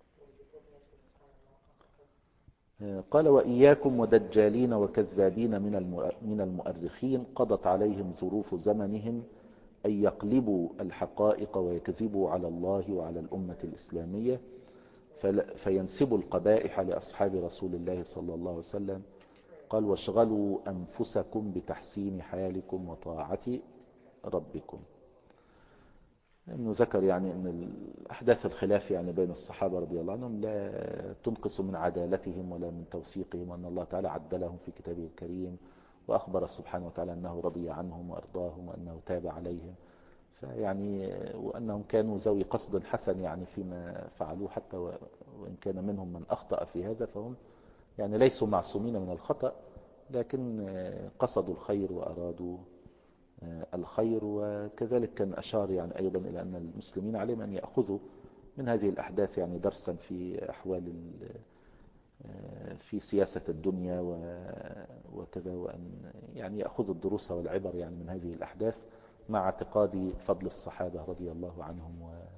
قال وإياكم ودجالين وكذابين من المؤرخين قضت عليهم ظروف زمنهم أن يقلبوا الحقائق ويكذبوا على الله وعلى الأمة الإسلامية فينسبوا القبائح لأصحاب رسول الله صلى الله عليه وسلم. قال واشغلوا أنفسكم بتحسين حالكم وطاعة ربكم. انه ذكر يعني ان احداث الخلاف يعني بين الصحابة رضي الله عنهم لا تنقص من عدالتهم ولا من توثيقهم، وان الله تعالى عدلهم في كتابه الكريم، واخبر سبحانه وتعالى انه رضي عنهم وارضاهم وانه تاب عليهم. فيعني وانهم كانوا ذوي قصد حسن يعني فيما فعلوه، حتى وان كان منهم من اخطأ في هذا، فهم يعني ليسوا معصومين من الخطأ، لكن قصدوا الخير وارادوا الخير. وكذلك كان أشار يعني أيضا إلى أن المسلمين عليهم أن يأخذوا من هذه الأحداث يعني درسا في أحوال في سياسة الدنيا وكذا، وأن يعني يأخذوا الدروس والعبر يعني من هذه الأحداث مع اعتقاد فضل الصحابة رضي الله عنهم،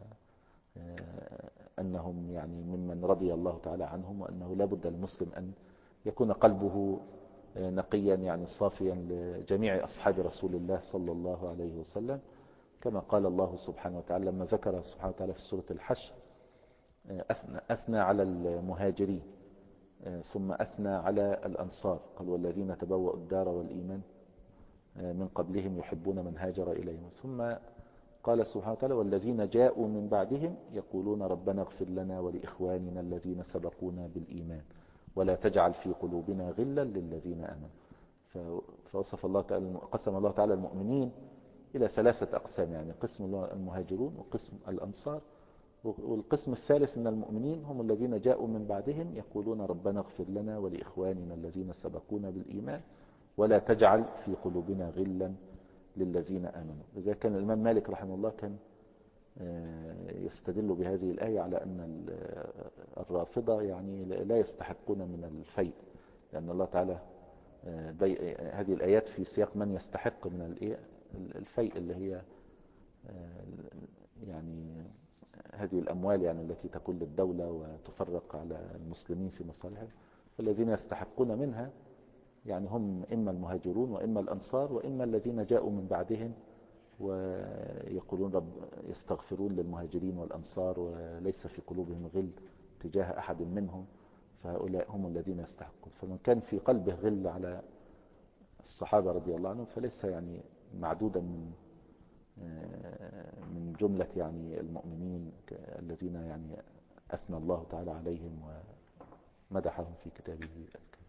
وأنهم يعني ممن رضي الله تعالى عنهم، وأنه لا بد المسلم أن يكون قلبه نقيا يعني صافيا لجميع أصحاب رسول الله صلى الله عليه وسلم، كما قال الله سبحانه وتعالى لما ذكر سبحانه وتعالى في سورة الحشر أثنى على المهاجرين ثم أثنى على الأنصار، قال والذين تبوأوا الدار والإيمان من قبلهم يحبون من هاجر إليهم، ثم قال سبحانه وتعالى والذين جاءوا من بعدهم يقولون ربنا اغفر لنا ولإخواننا الذين سبقونا بالإيمان ولا تجعل في قلوبنا غلا للذين آمنوا. فوصف الله تعالى قسم الله تعالى المؤمنين إلى ثلاثة أقسام، يعني قسم المهاجرون وقسم الأنصار، والقسم الثالث من المؤمنين هم الذين جاءوا من بعدهم يقولون ربنا اغفر لنا ولإخواننا الذين سبقونا بالإيمان ولا تجعل في قلوبنا غلا للذين آمنوا. لذلك كان الإمام مالك رحمه الله كان يستدل بهذه الآية على أن الرافضة يعني لا يستحقون من الفيء، لأن الله تعالى هذه الآيات في سياق من يستحق من الفيء اللي هي يعني هذه الأموال يعني التي تكون للدولة وتفرق على المسلمين في مصالحهم. فالذين يستحقون منها يعني هم إما المهاجرون وإما الأنصار وإما الذين جاءوا من بعدهم ويقولون رب يستغفرون للمهاجرين والأنصار وليس في قلوبهم غل تجاه أحد منهم، فهؤلاء هم الذين يستحقون. فمن كان في قلبه غل على الصحابة رضي الله عنهم فليس يعني معدودا من جملة يعني المؤمنين الذين يعني أثنى الله تعالى عليهم ومدحهم في كتابه الكريم.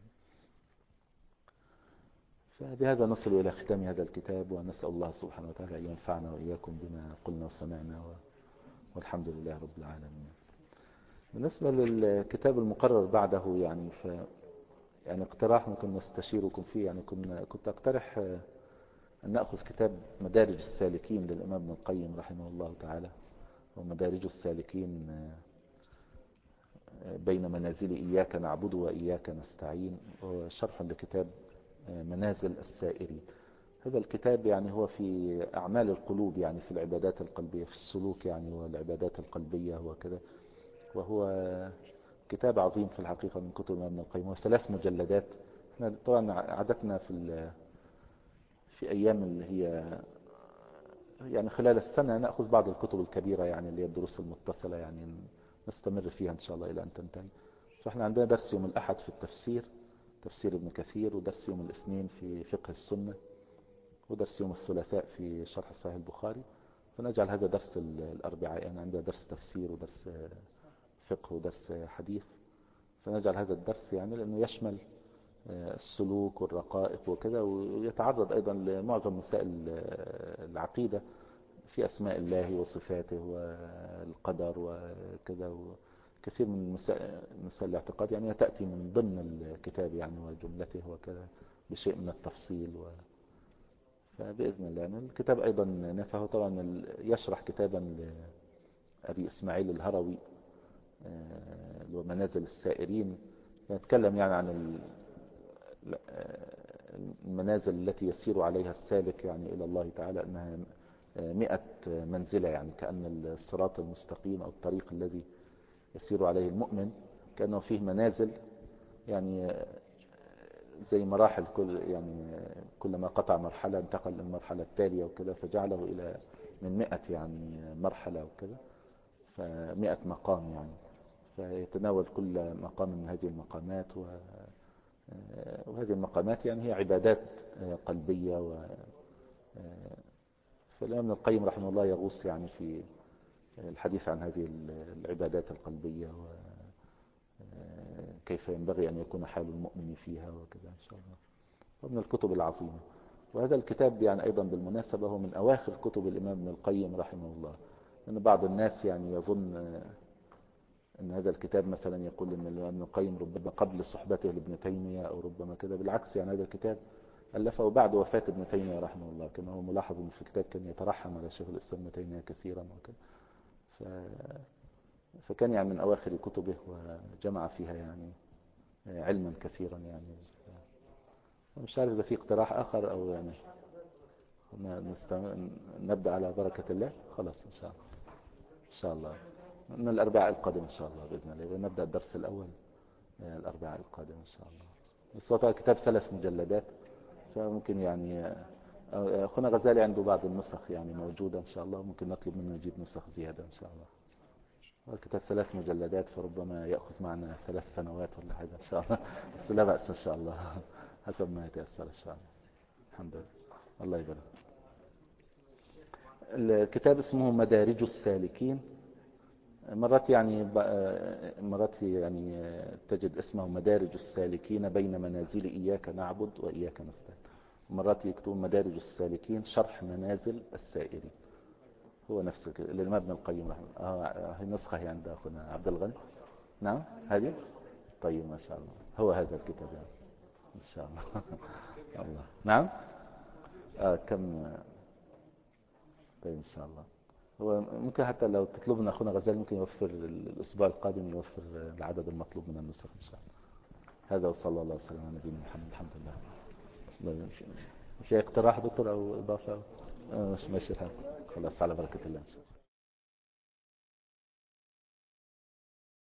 فبهذا نصل إلى ختام هذا الكتاب، ونسأل الله سبحانه وتعالى أن ينفعنا وإياكم بما قلنا وسمعنا، والحمد لله رب العالمين. بالنسبة للكتاب المقرر بعده يعني اقتراح ممكن نستشيركم فيه، يعني كنت أقترح أن نأخذ كتاب مدارج السالكين للإمام ابن القيم رحمه الله تعالى، ومدارج السالكين بين منازل إياك نعبد وإياك نستعين، وشرح لكتاب منازل السائرين. هذا الكتاب يعني هو في أعمال القلوب، يعني في العبادات القلبية، في السلوك يعني والعبادات القلبية وكذا، وهو كتاب عظيم في الحقيقة من كتب ابن القيم، وثلاث مجلدات. احنا طبعا عادتنا في أيام اللي هي يعني خلال السنة نأخذ بعض الكتب الكبيرة يعني اللي هي الدروس المتصلة، يعني نستمر فيها إن شاء الله إلى أن تنتهي. فإحنا عندنا درس يوم الأحد في التفسير، تفسير ابن كثير، ودرس يوم الاثنين في فقه السنة، ودرس يوم الثلاثاء في شرح صحيح البخاري. فنجعل هذا درس الأربعاء، يعني عندنا درس تفسير ودرس فقه ودرس حديث، فنجعل هذا الدرس يعني لأنه يشمل السلوك والرقائق وكذا، ويتعرض أيضا لمعظم مسائل العقيدة في أسماء الله وصفاته والقدر وكذا، وكثير من مسائل الاعتقاد يعني تأتي من ضمن الكتاب يعني وجملته وكذا بشيء من التفصيل فبإذن الله يعني الكتاب أيضا نفعه. طبعا يشرح كتابا لأبي إسماعيل الهروي ومنازل السائرين، يتكلم يعني عن المنازل التي يسير عليها السالك يعني إلى الله تعالى، أنها 100 منزلة، يعني كأن الصراط المستقيم أو الطريق الذي يسير عليه المؤمن كأنه فيه منازل، يعني زي مراحل، كلما قطع مرحلة انتقل للمرحلة التالية وكذا، فجعله إلى من 100 يعني مرحلة وكذا، ف100 مقام يعني، فيتناول كل مقام من هذه المقامات، وهذه المقامات يعني هي عبادات قلبية. فالإمام ابن القيم رحمه الله يغوص يعني في الحديث عن هذه العبادات القلبية وكيف ينبغي أن يكون حال المؤمن فيها وكذا إن شاء الله، ومن الكتب العظيمة. وهذا الكتاب يعني أيضا بالمناسبة هو من أواخر كتب الإمام ابن القيم رحمه الله، لأن بعض الناس يعني يظن أن هذا الكتاب مثلا يقول أن الإمام ابن القيم ربما قبل صحبته لابن تيمية أو ربما كذا، بالعكس يعني هذا الكتاب ألفه بعد وفاة ابن تيمية رحمه الله، كما هو ملاحظ في الكتاب كان يترحم على شيخ الإسلام ابن تيمية كثيرا وكذا، فكان يعني من أواخر كتبه وجمع فيها يعني علما كثيرا يعني. مش عارف إذا في اقتراح آخر أو يعني نبدأ على بركة الله. خلاص إن شاء الله، إن شاء الله من الأربعاء القادم إن شاء الله بإذن الله نبدأ الدرس الأول الأربعاء القادم إن شاء الله. الصوت كتاب 3 مجلدات، فممكن يعني أخونا غزالي عنده بعض النسخ يعني موجودة إن شاء الله، ممكن نطلب منه يجيب نسخ زيادة إن شاء الله. الكتاب 3 مجلدات، فربما يأخذ معنا 3 سنوات ولا حاجة إن شاء الله، بس لا بأس إن شاء الله حسب ما يتيسر إن شاء الله. الحمد لله، الله يبارك. الكتاب اسمه مدارج السالكين، مرات يعني تجد اسمه مدارج السالكين بين منازل إياك نعبد وإياك نستعين، مرات يكتبون مدارج السالكين شرح منازل السائرين، هو نفس الإمام ابن القيم رحمه الله. هي نسخة هي عند أخونا عبد الغني. نعم هذه طيب ما شاء الله، هو هذا الكتاب يعني إن شاء الله الله نعم كم طيب إن شاء الله. هو ممكن حتى لو تطلبنا أخونا غزال ممكن يوفر الأسبوع القادم، يوفر العدد المطلوب من النسخ إن شاء الله. هذا وصلى الله وسلم على نبينا محمد. الحمد لله. في اقتراح دكتور أو إضافة؟ مش ماشي الحال. خلاص على بركة الله إن شاء الله.